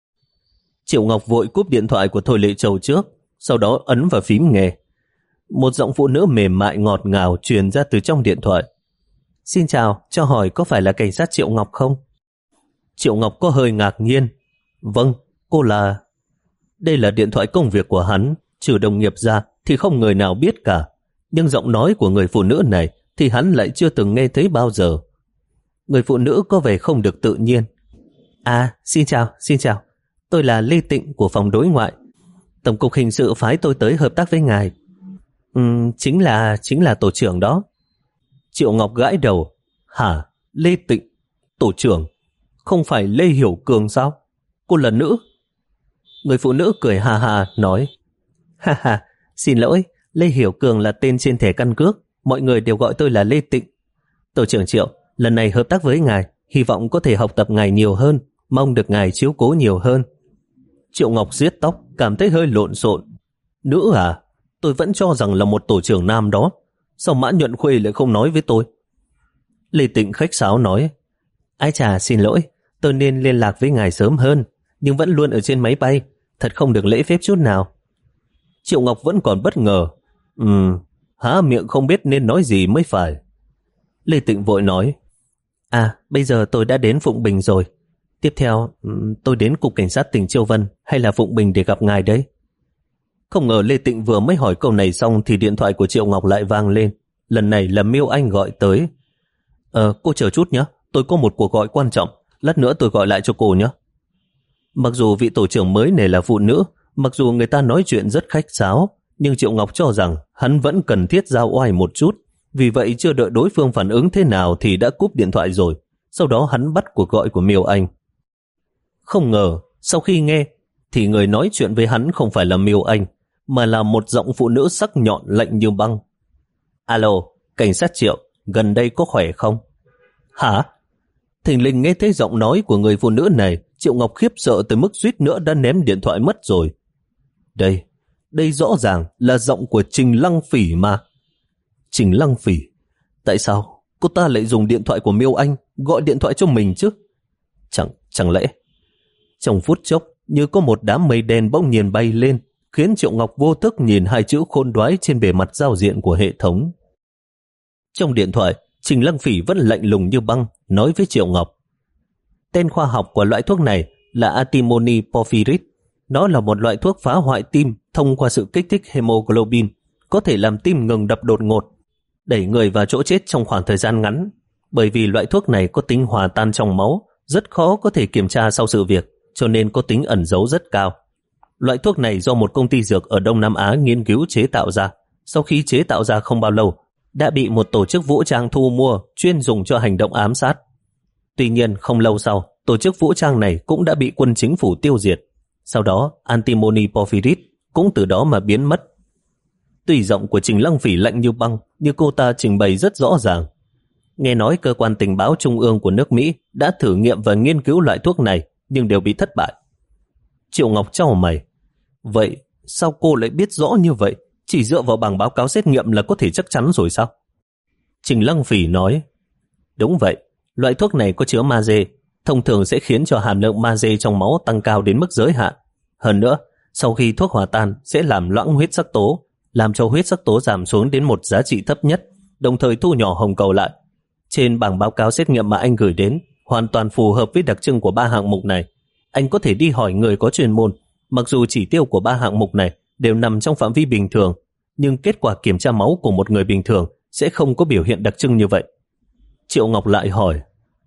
Triệu Ngọc vội cúp điện thoại của Thôi Lệ Châu trước, sau đó ấn vào phím nghe. Một giọng phụ nữ mềm mại ngọt ngào truyền ra từ trong điện thoại. Xin chào, cho hỏi có phải là cảnh sát Triệu Ngọc không? Triệu Ngọc có hơi ngạc nhiên. Vâng, cô là... Đây là điện thoại công việc của hắn, trừ đồng nghiệp ra thì không người nào biết cả. Nhưng giọng nói của người phụ nữ này thì hắn lại chưa từng nghe thấy bao giờ. Người phụ nữ có vẻ không được tự nhiên. À, xin chào, xin chào. Tôi là Lê Tịnh của phòng đối ngoại. Tổng cục hình sự phái tôi tới hợp tác với ngài. Ừm, chính là, chính là tổ trưởng đó. Triệu Ngọc gãi đầu. Hả? Lê Tịnh? Tổ trưởng? Không phải Lê Hiểu Cường sao? Cô là nữ? Người phụ nữ cười hà hà nói. Ha ha, xin lỗi, Lê Hiểu Cường là tên trên thẻ căn cước. Mọi người đều gọi tôi là Lê Tịnh. Tổ trưởng Triệu, lần này hợp tác với ngài, hy vọng có thể học tập ngài nhiều hơn, mong được ngài chiếu cố nhiều hơn. Triệu Ngọc giết tóc, cảm thấy hơi lộn xộn. Nữ à? Tôi vẫn cho rằng là một tổ trưởng nam đó. Sao Mã Nhuận Khuê lại không nói với tôi? Lê Tịnh khách sáo nói. Ai chà, xin lỗi, tôi nên liên lạc với ngài sớm hơn, nhưng vẫn luôn ở trên máy bay, thật không được lễ phép chút nào. Triệu Ngọc vẫn còn bất ngờ. Ừm, há miệng không biết nên nói gì mới phải. Lê Tịnh vội nói. À, bây giờ tôi đã đến Phụng Bình rồi. Tiếp theo, tôi đến Cục Cảnh sát tỉnh Châu Vân hay là Phụng Bình để gặp ngài đấy. Không ngờ Lê Tịnh vừa mới hỏi câu này xong thì điện thoại của Triệu Ngọc lại vang lên. Lần này là Miêu Anh gọi tới. Ờ, cô chờ chút nhé, tôi có một cuộc gọi quan trọng, lát nữa tôi gọi lại cho cô nhé. Mặc dù vị tổ trưởng mới này là phụ nữ, mặc dù người ta nói chuyện rất khách sáo, nhưng Triệu Ngọc cho rằng hắn vẫn cần thiết giao oai một chút. Vì vậy chưa đợi đối phương phản ứng thế nào thì đã cúp điện thoại rồi. Sau đó hắn bắt cuộc gọi của Miêu Anh. Không ngờ, sau khi nghe, thì người nói chuyện với hắn không phải là Miêu Anh, mà là một giọng phụ nữ sắc nhọn lạnh như băng. Alo, cảnh sát Triệu, gần đây có khỏe không? Hả? Thình lình nghe thấy giọng nói của người phụ nữ này, Triệu Ngọc khiếp sợ tới mức suýt nữa đã ném điện thoại mất rồi. Đây, đây rõ ràng là giọng của Trình Lăng Phỉ mà. Trình Lăng Phỉ? Tại sao cô ta lại dùng điện thoại của Miêu Anh gọi điện thoại cho mình chứ? Chẳng, chẳng lẽ... Trong phút chốc, như có một đám mây đen bỗng nhiên bay lên, khiến Triệu Ngọc vô thức nhìn hai chữ khôn đoái trên bề mặt giao diện của hệ thống. Trong điện thoại, Trình Lăng Phỉ vẫn lạnh lùng như băng, nói với Triệu Ngọc. Tên khoa học của loại thuốc này là antimony porphyrit. Nó là một loại thuốc phá hoại tim thông qua sự kích thích hemoglobin, có thể làm tim ngừng đập đột ngột, đẩy người vào chỗ chết trong khoảng thời gian ngắn. Bởi vì loại thuốc này có tính hòa tan trong máu, rất khó có thể kiểm tra sau sự việc, cho nên có tính ẩn giấu rất cao. Loại thuốc này do một công ty dược ở Đông Nam Á nghiên cứu chế tạo ra. Sau khi chế tạo ra không bao lâu, đã bị một tổ chức vũ trang thu mua chuyên dùng cho hành động ám sát. Tuy nhiên không lâu sau, tổ chức vũ trang này cũng đã bị quân chính phủ tiêu diệt. Sau đó, antimony porphyrit cũng từ đó mà biến mất. Tuy giọng của Trình Lăng Phỉ lạnh như băng, nhưng cô ta trình bày rất rõ ràng. Nghe nói cơ quan tình báo trung ương của nước Mỹ đã thử nghiệm và nghiên cứu loại thuốc này, nhưng đều bị thất bại. Triệu Ngọc chau mày. Vậy sao cô lại biết rõ như vậy? Chỉ dựa vào bảng báo cáo xét nghiệm là có thể chắc chắn rồi sao? Trình Lăng Phỉ nói. Đúng vậy, loại thuốc này có chứa magie, thông thường sẽ khiến cho hàm lượng magie trong máu tăng cao đến mức giới hạn. Hơn nữa, sau khi thuốc hòa tan sẽ làm loãng huyết sắc tố, làm cho huyết sắc tố giảm xuống đến một giá trị thấp nhất, đồng thời thu nhỏ hồng cầu lại. Trên bảng báo cáo xét nghiệm mà anh gửi đến, hoàn toàn phù hợp với đặc trưng của ba hạng mục này. Anh có thể đi hỏi người có chuyên môn. Mặc dù chỉ tiêu của ba hạng mục này đều nằm trong phạm vi bình thường, nhưng kết quả kiểm tra máu của một người bình thường sẽ không có biểu hiện đặc trưng như vậy. Triệu Ngọc lại hỏi,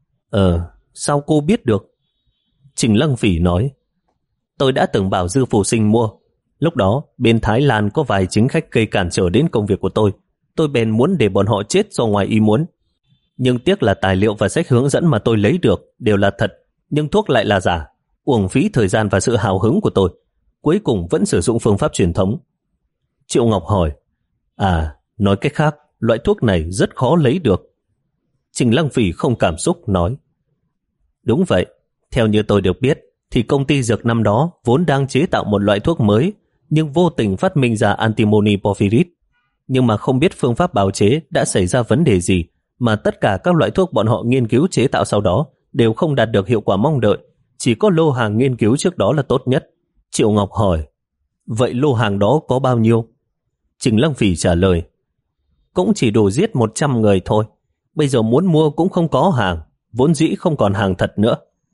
Ờ, sao cô biết được? Trình Lăng Phỉ nói, tôi đã từng bảo Dư Phù Sinh mua. Lúc đó, bên Thái Lan có vài chính khách gây cản trở đến công việc của tôi. Tôi bèn muốn để bọn họ chết do ngoài ý muốn. Nhưng tiếc là tài liệu và sách hướng dẫn mà tôi lấy được đều là thật, nhưng thuốc lại là giả. Uổng phí thời gian và sự hào hứng của tôi. Cuối cùng vẫn sử dụng phương pháp truyền thống. Triệu Ngọc hỏi, À, nói cách khác, loại thuốc này rất khó lấy được. Trình Lăng Phỉ không cảm xúc nói, Đúng vậy, theo như tôi được biết, thì công ty dược năm đó vốn đang chế tạo một loại thuốc mới, nhưng vô tình phát minh ra antimony porphyrit. Nhưng mà không biết phương pháp bào chế đã xảy ra vấn đề gì, mà tất cả các loại thuốc bọn họ nghiên cứu chế tạo sau đó đều không đạt được hiệu quả mong đợi. Chỉ có lô hàng nghiên cứu trước đó là tốt nhất. Triệu Ngọc hỏi, Vậy lô hàng đó có bao nhiêu? Trình Lăng Phỉ trả lời, Cũng chỉ đủ giết một trăm người thôi. Bây giờ muốn mua cũng không có hàng, vốn dĩ không còn hàng thật nữa.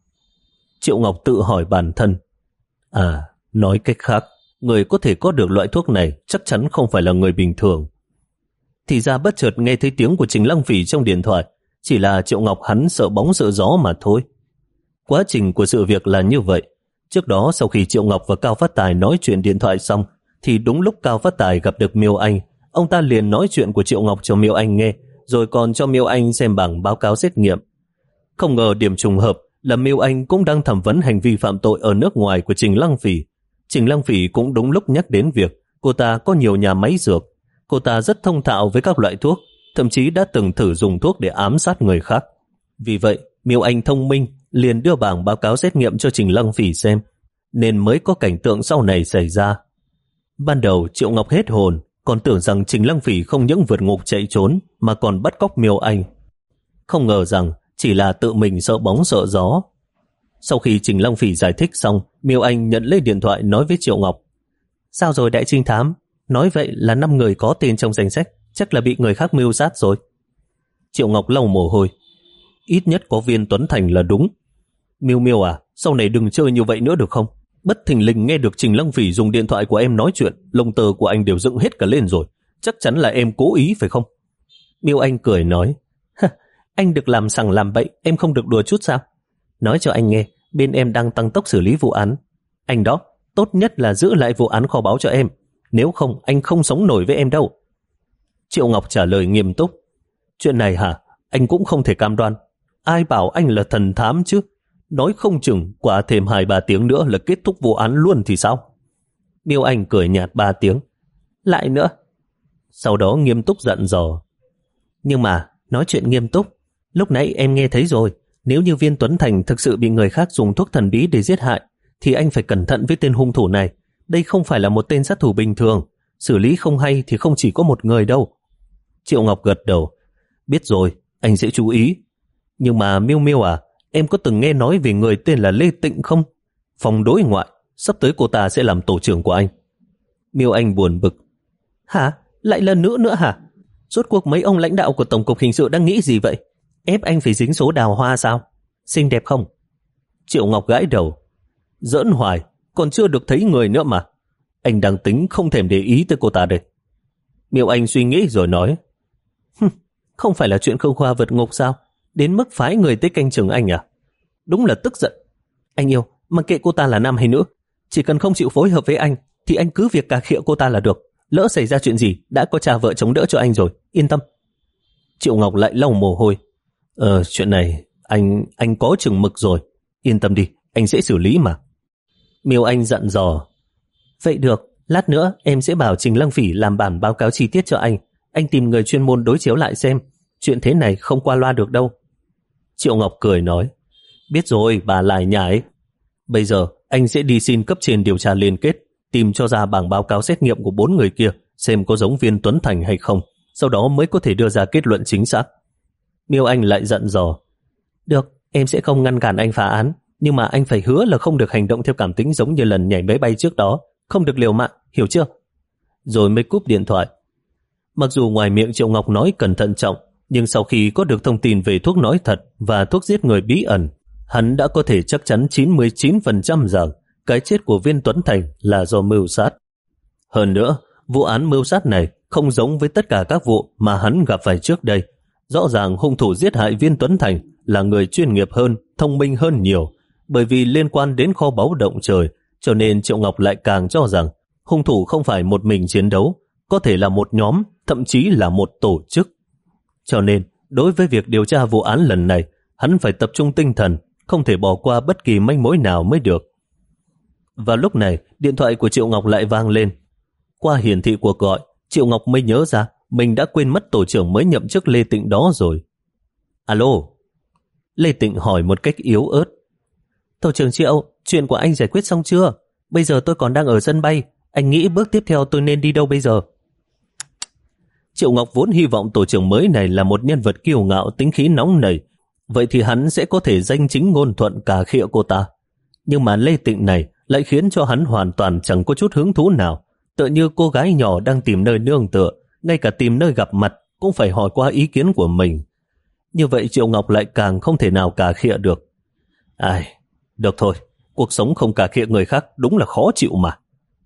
Triệu Ngọc tự hỏi bản thân, À, nói cách khác, người có thể có được loại thuốc này chắc chắn không phải là người bình thường. Thì ra bất chợt nghe thấy tiếng của Trình Lăng Phỉ trong điện thoại, chỉ là Triệu Ngọc hắn sợ bóng sợ gió mà thôi. Quá trình của sự việc là như vậy. Trước đó sau khi Triệu Ngọc và Cao Phát Tài nói chuyện điện thoại xong, thì đúng lúc Cao Phát Tài gặp được Miêu Anh, ông ta liền nói chuyện của Triệu Ngọc cho Miêu Anh nghe, rồi còn cho Miêu Anh xem bảng báo cáo xét nghiệm. Không ngờ điểm trùng hợp là Miêu Anh cũng đang thẩm vấn hành vi phạm tội ở nước ngoài của Trình Lăng Phỉ. Trình Lăng Phỉ cũng đúng lúc nhắc đến việc cô ta có nhiều nhà máy dược. Cô ta rất thông thạo với các loại thuốc, thậm chí đã từng thử dùng thuốc để ám sát người khác. Vì vậy, Miêu Anh thông minh liền đưa bảng báo cáo xét nghiệm cho Trình Lăng Phỉ xem, nên mới có cảnh tượng sau này xảy ra. Ban đầu Triệu Ngọc hết hồn, còn tưởng rằng Trình Lăng Phỉ không những vượt ngục chạy trốn mà còn bắt cóc Miêu Anh. Không ngờ rằng chỉ là tự mình sợ bóng sợ gió. Sau khi Trình Lăng Phỉ giải thích xong, Miêu Anh nhận lấy điện thoại nói với Triệu Ngọc, Sao rồi đại trinh thám? Nói vậy là năm người có tên trong danh sách, chắc là bị người khác mưu sát rồi. Triệu Ngọc lau mồ hôi, Ít nhất có Viên Tuấn Thành là đúng. Miêu Miêu à, sau này đừng chơi như vậy nữa được không? Bất thình lình nghe được Trình Lăng Phỉ dùng điện thoại của em nói chuyện, lông tơ của anh đều dựng hết cả lên rồi. Chắc chắn là em cố ý phải không? Miêu Anh cười nói, Anh được làm sằng làm bậy, em không được đùa chút sao? nói cho anh nghe, bên em đang tăng tốc xử lý vụ án. Anh đó, tốt nhất là giữ lại vụ án kho báu cho em, nếu không anh không sống nổi với em đâu. Triệu Ngọc trả lời nghiêm túc. Chuyện này hả, anh cũng không thể cam đoan. Ai bảo anh là thần thám chứ? Nói không chừng qua thêm hai ba tiếng nữa là kết thúc vụ án luôn thì sao? Miêu Anh cười nhạt ba tiếng. Lại nữa. Sau đó nghiêm túc dặn dò. Nhưng mà, nói chuyện nghiêm túc, lúc nãy em nghe thấy rồi, nếu như Viên Tuấn Thành thực sự bị người khác dùng thuốc thần bí để giết hại, thì anh phải cẩn thận với tên hung thủ này. Đây không phải là một tên sát thủ bình thường, xử lý không hay thì không chỉ có một người đâu. Triệu Ngọc gật đầu. Biết rồi, anh sẽ chú ý. Nhưng mà Miêu Miêu à, em có từng nghe nói về người tên là Lê Tịnh không? Phòng đối ngoại, sắp tới cô ta sẽ làm tổ trưởng của anh. Miêu Anh buồn bực. Hả? Lại lần nữa nữa hả? Rốt cuộc mấy ông lãnh đạo của Tổng cục Hình sự đang nghĩ gì vậy? Ép anh phải dính số đào hoa sao? Xinh đẹp không? Triệu Ngọc gãi đầu. Giỡn hoài, còn chưa được thấy người nữa mà. Anh đang tính không thèm để ý tới cô ta đây. Miêu Anh suy nghĩ rồi nói. Không phải là chuyện Khương Khoa vượt ngục sao? Đến mức phái người tới canh chừng anh à? Đúng là tức giận. Anh yêu, mà kệ cô ta là nam hay nữ, chỉ cần không chịu phối hợp với anh thì anh cứ việc cà khịa cô ta là được. Lỡ xảy ra chuyện gì đã có cha vợ chống đỡ cho anh rồi, yên tâm. Triệu Ngọc lại lau mồ hôi. Ờ, chuyện này anh anh có chừng mực rồi, yên tâm đi, anh sẽ xử lý mà. Miêu Anh dặn dò. Vậy được, lát nữa em sẽ bảo Trình Lăng Phỉ làm bản báo cáo chi tiết cho anh. Anh tìm người chuyên môn đối chiếu lại xem. Chuyện thế này không qua loa được đâu. Triệu Ngọc cười nói. Biết rồi, bà lại nhải. Bây giờ anh sẽ đi xin cấp trên điều tra liên kết, tìm cho ra bảng báo cáo xét nghiệm của bốn người kia, xem có giống Viên Tuấn Thành hay không, sau đó mới có thể đưa ra kết luận chính xác. Miêu Anh lại dặn dò. Được, em sẽ không ngăn cản anh phá án, nhưng mà anh phải hứa là không được hành động theo cảm tính giống như lần nhảy máy bay trước đó, không được liều mạng, hiểu chưa? Rồi mới cúp điện thoại. Mặc dù ngoài miệng Triệu Ngọc nói cẩn thận trọng, nhưng sau khi có được thông tin về thuốc nói thật và thuốc giết người bí ẩn, hắn đã có thể chắc chắn chín mươi chín phần trăm rằng cái chết của Viên Tuấn Thành là do mưu sát. Hơn nữa, vụ án mưu sát này không giống với tất cả các vụ mà hắn gặp phải trước đây. Rõ ràng hung thủ giết hại Viên Tuấn Thành là người chuyên nghiệp hơn, thông minh hơn nhiều. Bởi vì liên quan đến kho báu động trời, cho nên Triệu Ngọc lại càng cho rằng hung thủ không phải một mình chiến đấu, có thể là một nhóm, thậm chí là một tổ chức. Cho nên, đối với việc điều tra vụ án lần này, hắn phải tập trung tinh thần, không thể bỏ qua bất kỳ manh mối nào mới được. Và lúc này, điện thoại của Triệu Ngọc lại vang lên. Qua hiển thị cuộc gọi, Triệu Ngọc mới nhớ ra mình đã quên mất tổ trưởng mới nhậm chức Lê Tịnh đó rồi. Alo? Lê Tịnh hỏi một cách yếu ớt. Tổ trưởng Triệu, chuyện của anh giải quyết xong chưa? Bây giờ tôi còn đang ở sân bay. Anh nghĩ bước tiếp theo tôi nên đi đâu bây giờ? Triệu Ngọc vốn hy vọng tổ trưởng mới này là một nhân vật kiêu ngạo, tính khí nóng nảy. Vậy thì hắn sẽ có thể danh chính ngôn thuận cà khịa cô ta. Nhưng mà Lê Tịnh này lại khiến cho hắn hoàn toàn chẳng có chút hứng thú nào. Tựa như cô gái nhỏ đang tìm nơi nương tựa, ngay cả tìm nơi gặp mặt cũng phải hỏi qua ý kiến của mình. Như vậy Triệu Ngọc lại càng không thể nào cà khịa được. Ai, được thôi, cuộc sống không cà khịa người khác đúng là khó chịu mà.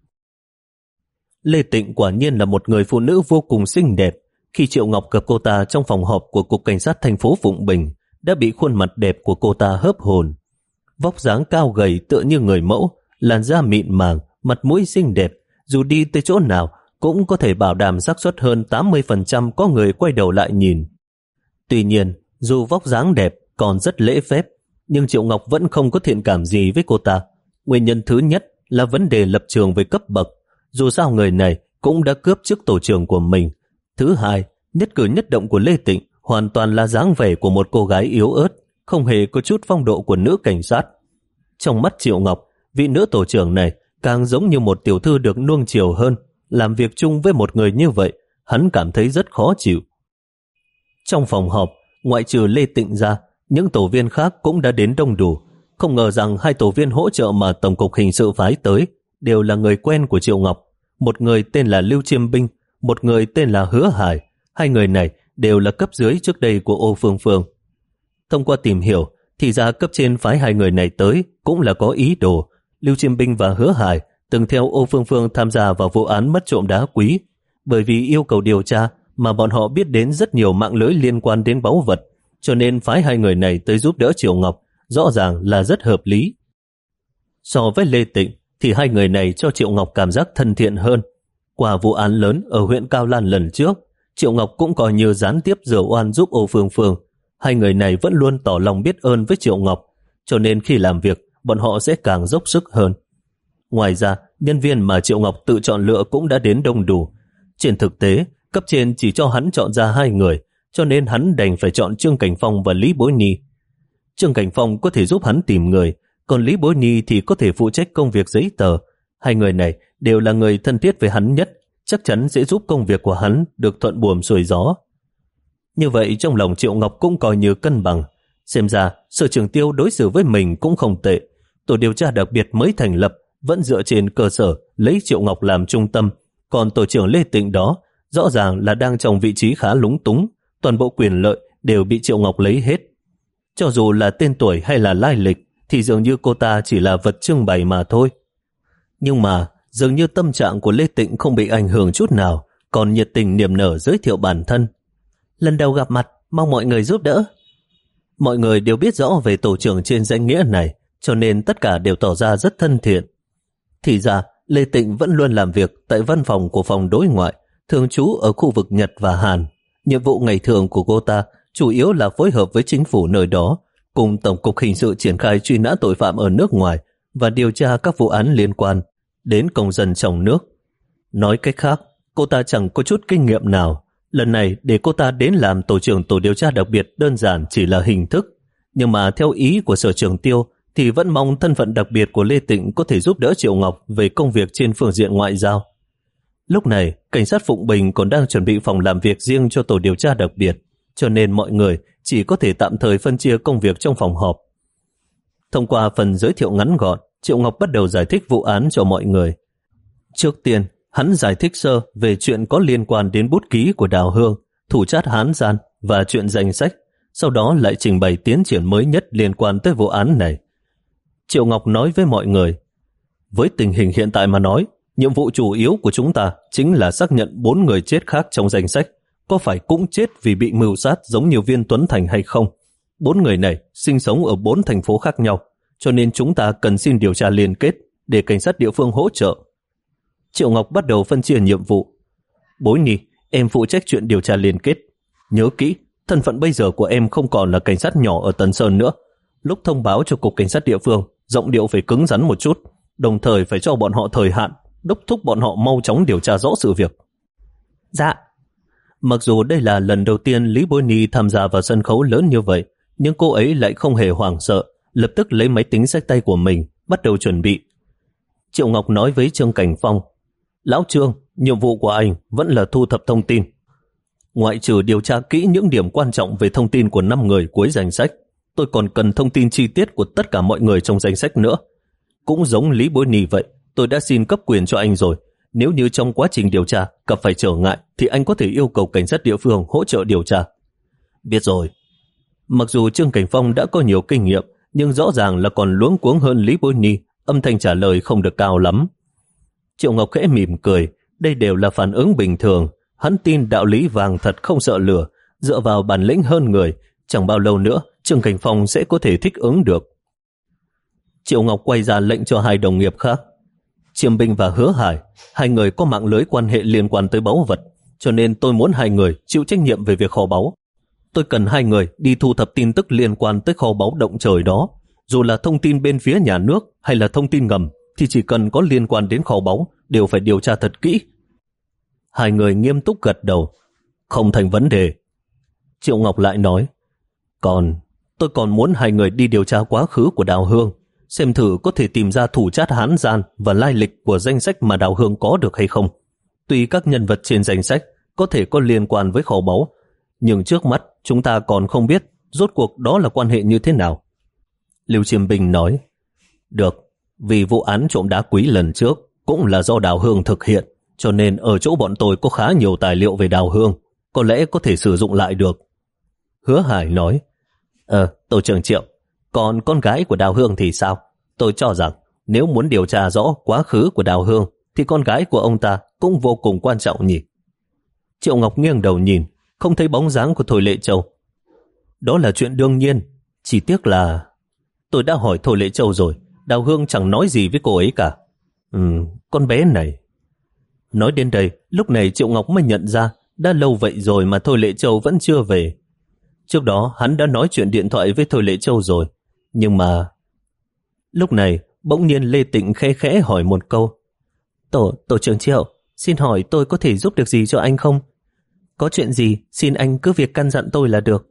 Lê Tịnh quả nhiên là một người phụ nữ vô cùng xinh đẹp. Khi Triệu Ngọc gặp cô ta trong phòng họp của Cục Cảnh sát thành phố Phụng Bình, đã bị khuôn mặt đẹp của cô ta hớp hồn. Vóc dáng cao gầy tựa như người mẫu, làn da mịn màng, mặt mũi xinh đẹp, dù đi tới chỗ nào cũng có thể bảo đảm xác suất hơn tám mươi phần trăm có người quay đầu lại nhìn. Tuy nhiên, dù vóc dáng đẹp còn rất lễ phép, nhưng Triệu Ngọc vẫn không có thiện cảm gì với cô ta. Nguyên nhân thứ nhất là vấn đề lập trường về cấp bậc, dù sao người này cũng đã cướp chức tổ trưởng của mình. Thứ hai, nhất cử nhất động của Lê Tịnh hoàn toàn là dáng vẻ của một cô gái yếu ớt, không hề có chút phong độ của nữ cảnh sát. Trong mắt Triệu Ngọc, vị nữ tổ trưởng này càng giống như một tiểu thư được nuông chiều hơn. Làm việc chung với một người như vậy, hắn cảm thấy rất khó chịu. Trong phòng họp, ngoại trừ Lê Tịnh ra, những tổ viên khác cũng đã đến đông đủ. Không ngờ rằng hai tổ viên hỗ trợ mà Tổng cục Hình sự phái tới đều là người quen của Triệu Ngọc. Một người tên là Lưu Chiêm Binh, một người tên là Hứa Hải. Hai người này đều là cấp dưới trước đây của Ô Phương Phương. Thông qua tìm hiểu, thì ra cấp trên phái hai người này tới cũng là có ý đồ. Lưu Chiêm Binh và Hứa Hải từng theo Ô Phương Phương tham gia vào vụ án mất trộm đá quý. Bởi vì yêu cầu điều tra mà bọn họ biết đến rất nhiều mạng lưới liên quan đến báu vật, cho nên phái hai người này tới giúp đỡ Triệu Ngọc, rõ ràng là rất hợp lý. So với Lê Tịnh thì hai người này cho Triệu Ngọc cảm giác thân thiện hơn. Qua vụ án lớn ở huyện Cao Lan lần trước, Triệu Ngọc cũng coi như gián tiếp rửa oan giúp Ô Phương Phương. Hai người này vẫn luôn tỏ lòng biết ơn với Triệu Ngọc, cho nên khi làm việc, bọn họ sẽ càng dốc sức hơn. Ngoài ra, nhân viên mà Triệu Ngọc tự chọn lựa cũng đã đến đông đủ. Trên thực tế, cấp trên chỉ cho hắn chọn ra hai người, cho nên hắn đành phải chọn Trương Cảnh Phong và Lý Bối Ni. Trương Cảnh Phong có thể giúp hắn tìm người, còn Lý Bối Ni thì có thể phụ trách công việc giấy tờ. Hai người này đều là người thân thiết với hắn nhất, chắc chắn sẽ giúp công việc của hắn được thuận buồm xuôi gió. Như vậy trong lòng Triệu Ngọc cũng coi như cân bằng. Xem ra Sở Trưởng Tiêu đối xử với mình cũng không tệ. Tổ điều tra đặc biệt mới thành lập vẫn dựa trên cơ sở lấy Triệu Ngọc làm trung tâm, còn tổ trưởng Lê Tịnh đó rõ ràng là đang trong vị trí khá lúng túng, toàn bộ quyền lợi đều bị Triệu Ngọc lấy hết. Cho dù là tên tuổi hay là lai lịch thì dường như cô ta chỉ là vật trưng bày mà thôi. Nhưng mà dường như tâm trạng của Lê Tịnh không bị ảnh hưởng chút nào, còn nhiệt tình niềm nở giới thiệu bản thân. Lần đầu gặp mặt, mong mọi người giúp đỡ. Mọi người đều biết rõ về tổ trưởng trên danh nghĩa này, cho nên tất cả đều tỏ ra rất thân thiện. Thì ra, Lê Tịnh vẫn luôn làm việc tại văn phòng của phòng đối ngoại, thường trú ở khu vực Nhật và Hàn. Nhiệm vụ ngày thường của cô ta chủ yếu là phối hợp với chính phủ nơi đó, cùng Tổng cục Hình sự triển khai truy nã tội phạm ở nước ngoài và điều tra các vụ án liên quan đến công dân trong nước. Nói cách khác, cô ta chẳng có chút kinh nghiệm nào. Lần này để cô ta đến làm tổ trưởng tổ điều tra đặc biệt đơn giản chỉ là hình thức, nhưng mà theo ý của Sở Trưởng Tiêu thì vẫn mong thân phận đặc biệt của Lê Tịnh có thể giúp đỡ Triệu Ngọc về công việc trên phương diện ngoại giao. Lúc này, cảnh sát Phụng Bình còn đang chuẩn bị phòng làm việc riêng cho tổ điều tra đặc biệt, cho nên mọi người chỉ có thể tạm thời phân chia công việc trong phòng họp. Thông qua phần giới thiệu ngắn gọn, Triệu Ngọc bắt đầu giải thích vụ án cho mọi người. Trước tiên, hắn giải thích sơ về chuyện có liên quan đến bút ký của Đào Hương, thủ chát Hán Gian và chuyện danh sách, sau đó lại trình bày tiến triển mới nhất liên quan tới vụ án này. Triệu Ngọc nói với mọi người, với tình hình hiện tại mà nói, nhiệm vụ chủ yếu của chúng ta chính là xác nhận bốn người chết khác trong danh sách có phải cũng chết vì bị mưu sát giống như Viên Tuấn Thành hay không. Bốn người này sinh sống ở bốn thành phố khác nhau, cho nên chúng ta cần xin điều tra liên kết để cảnh sát địa phương hỗ trợ. Triệu Ngọc bắt đầu phân chia nhiệm vụ. Bối Nhi, em phụ trách chuyện điều tra liên kết. Nhớ kỹ, thân phận bây giờ của em không còn là cảnh sát nhỏ ở Tân Sơn nữa. Lúc thông báo cho cục cảnh sát địa phương, giọng điệu phải cứng rắn một chút, đồng thời phải cho bọn họ thời hạn, đốc thúc bọn họ mau chóng điều tra rõ sự việc. Dạ. Mặc dù đây là lần đầu tiên Lý Bối Nhi tham gia vào sân khấu lớn như vậy, nhưng cô ấy lại không hề hoảng sợ, lập tức lấy máy tính xách tay của mình, bắt đầu chuẩn bị. Triệu Ngọc nói với Trương Cảnh Phong, Lão Trương, nhiệm vụ của anh vẫn là thu thập thông tin. Ngoại trừ điều tra kỹ những điểm quan trọng về thông tin của năm người cuối danh sách, tôi còn cần thông tin chi tiết của tất cả mọi người trong danh sách nữa. Cũng giống Lý Bối Nhi vậy, tôi đã xin cấp quyền cho anh rồi. Nếu như trong quá trình điều tra gặp phải trở ngại thì anh có thể yêu cầu cảnh sát địa phương hỗ trợ điều tra. Biết rồi. Mặc dù Trương Cảnh Phong đã có nhiều kinh nghiệm, nhưng rõ ràng là còn luống cuống hơn Lý Bối Nhi, âm thanh trả lời không được cao lắm. Triệu Ngọc khẽ mỉm cười, đây đều là phản ứng bình thường. Hắn tin đạo lý vàng thật không sợ lửa, dựa vào bản lĩnh hơn người, chẳng bao lâu nữa Trương Cảnh Phong sẽ có thể thích ứng được. Triệu Ngọc quay ra lệnh cho hai đồng nghiệp khác. Chiêm Binh và Hứa Hải, hai người có mạng lưới quan hệ liên quan tới báu vật, cho nên tôi muốn hai người chịu trách nhiệm về việc kho báu. Tôi cần hai người đi thu thập tin tức liên quan tới kho báu động trời đó. Dù là thông tin bên phía nhà nước hay là thông tin ngầm, thì chỉ cần có liên quan đến kho báu đều phải điều tra thật kỹ. Hai người nghiêm túc gật đầu. Không thành vấn đề. Triệu Ngọc lại nói, Còn, tôi còn muốn hai người đi điều tra quá khứ của Đào Hương, xem thử có thể tìm ra thủ chát Hán Gian và lai lịch của danh sách mà Đào Hương có được hay không. Tuy các nhân vật trên danh sách có thể có liên quan với kho báu, nhưng trước mắt chúng ta còn không biết rốt cuộc đó là quan hệ như thế nào. Lưu Chiêm Bình nói, được, vì vụ án trộm đá quý lần trước cũng là do Đào Hương thực hiện, cho nên ở chỗ bọn tôi có khá nhiều tài liệu về Đào Hương, có lẽ có thể sử dụng lại được. Hứa Hải nói, Ờ, Tổ trưởng Triệu, còn con gái của Đào Hương thì sao? Tôi cho rằng nếu muốn điều tra rõ quá khứ của Đào Hương thì con gái của ông ta cũng vô cùng quan trọng nhỉ. Triệu Ngọc nghiêng đầu nhìn, không thấy bóng dáng của Thôi Lệ Châu. Đó là chuyện đương nhiên, chỉ tiếc là... Tôi đã hỏi Thôi Lệ Châu rồi, Đào Hương chẳng nói gì với cô ấy cả. Ừ, con bé này. Nói đến đây, lúc này Triệu Ngọc mới nhận ra đã lâu vậy rồi mà Thôi Lệ Châu vẫn chưa về. Trước đó hắn đã nói chuyện điện thoại với Thôi Lệ Châu rồi, nhưng mà... Lúc này, bỗng nhiên Lê Tịnh khẽ khẽ hỏi một câu. Tổ, tổ trưởng Triệu, xin hỏi tôi có thể giúp được gì cho anh không? Có chuyện gì, xin anh cứ việc căn dặn tôi là được.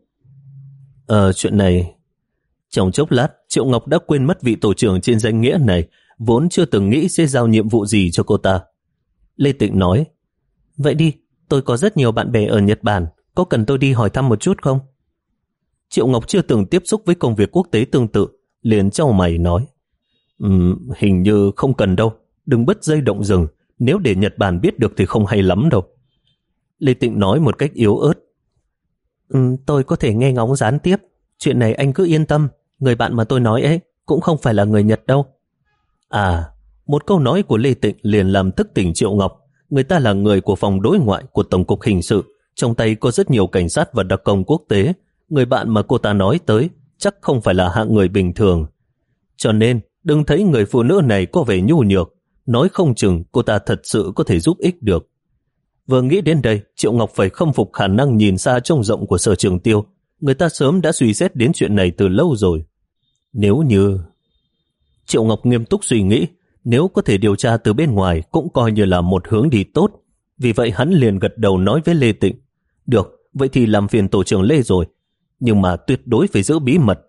Ờ, chuyện này... Trong chốc lát, Triệu Ngọc đã quên mất vị tổ trưởng trên danh nghĩa này, vốn chưa từng nghĩ sẽ giao nhiệm vụ gì cho cô ta. Lê Tịnh nói, vậy đi, tôi có rất nhiều bạn bè ở Nhật Bản, có cần tôi đi hỏi thăm một chút không? Triệu Ngọc chưa từng tiếp xúc với công việc quốc tế tương tự, liền chau mày nói, um, hình như không cần đâu, đừng bứt dây động rừng, nếu để Nhật Bản biết được thì không hay lắm đâu. Lê Tịnh nói một cách yếu ớt, um, tôi có thể nghe ngóng gián tiếp, chuyện này anh cứ yên tâm, người bạn mà tôi nói ấy cũng không phải là người Nhật đâu. À, một câu nói của Lê Tịnh liền làm thức tỉnh Triệu Ngọc. Người ta là người của phòng đối ngoại của Tổng cục Hình sự, trong tay có rất nhiều cảnh sát và đặc công quốc tế. Người bạn mà cô ta nói tới chắc không phải là hạng người bình thường. Cho nên, đừng thấy người phụ nữ này có vẻ nhu nhược, nói không chừng cô ta thật sự có thể giúp ích được. Vừa nghĩ đến đây, Triệu Ngọc phải khâm phục khả năng nhìn xa trông rộng của Sở Trường Tiêu. Người ta sớm đã suy xét đến chuyện này từ lâu rồi. Nếu như... Triệu Ngọc nghiêm túc suy nghĩ, nếu có thể điều tra từ bên ngoài cũng coi như là một hướng đi tốt. Vì vậy hắn liền gật đầu nói với Lê Tịnh, được, vậy thì làm phiền tổ trưởng Lê rồi, nhưng mà tuyệt đối phải giữ bí mật.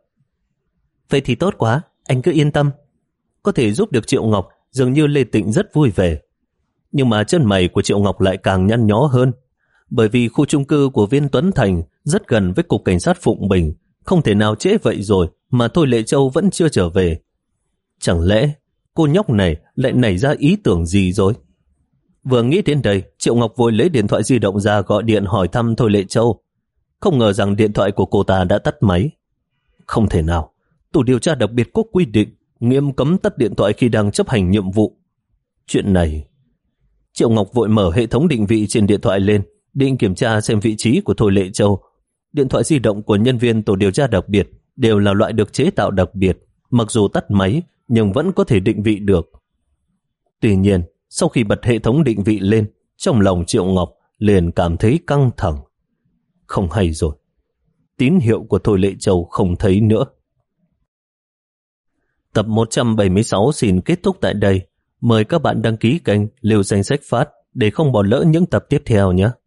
Vậy thì tốt quá, anh cứ yên tâm. Có thể giúp được Triệu Ngọc, dường như Lê Tịnh rất vui vẻ. Nhưng mà chân mày của Triệu Ngọc lại càng nhăn nhó hơn, bởi vì khu chung cư của Viên Tuấn Thành rất gần với cục cảnh sát Phụng Bình, không thể nào trễ vậy rồi mà Thôi Lệ Châu vẫn chưa trở về. Chẳng lẽ cô nhóc này lại nảy ra ý tưởng gì rồi? Vừa nghĩ đến đây, Triệu Ngọc vội lấy điện thoại di động ra gọi điện hỏi thăm Thôi Lệ Châu. Không ngờ rằng điện thoại của cô ta đã tắt máy. Không thể nào, tổ điều tra đặc biệt có quy định nghiêm cấm tắt điện thoại khi đang chấp hành nhiệm vụ. Chuyện này... Triệu Ngọc vội mở hệ thống định vị trên điện thoại lên, định kiểm tra xem vị trí của Thôi Lệ Châu. Điện thoại di động của nhân viên tổ điều tra đặc biệt đều là loại được chế tạo đặc biệt, mặc dù tắt máy nhưng vẫn có thể định vị được. Tuy nhiên, sau khi bật hệ thống định vị lên, trong lòng Triệu Ngọc liền cảm thấy căng thẳng. Không hay rồi, tín hiệu của Thôi Lệ Châu không thấy nữa. Tập một trăm bảy mươi sáu xin kết thúc tại đây. Mời các bạn đăng ký kênh Liêu Danh Sách Phát để không bỏ lỡ những tập tiếp theo nhé.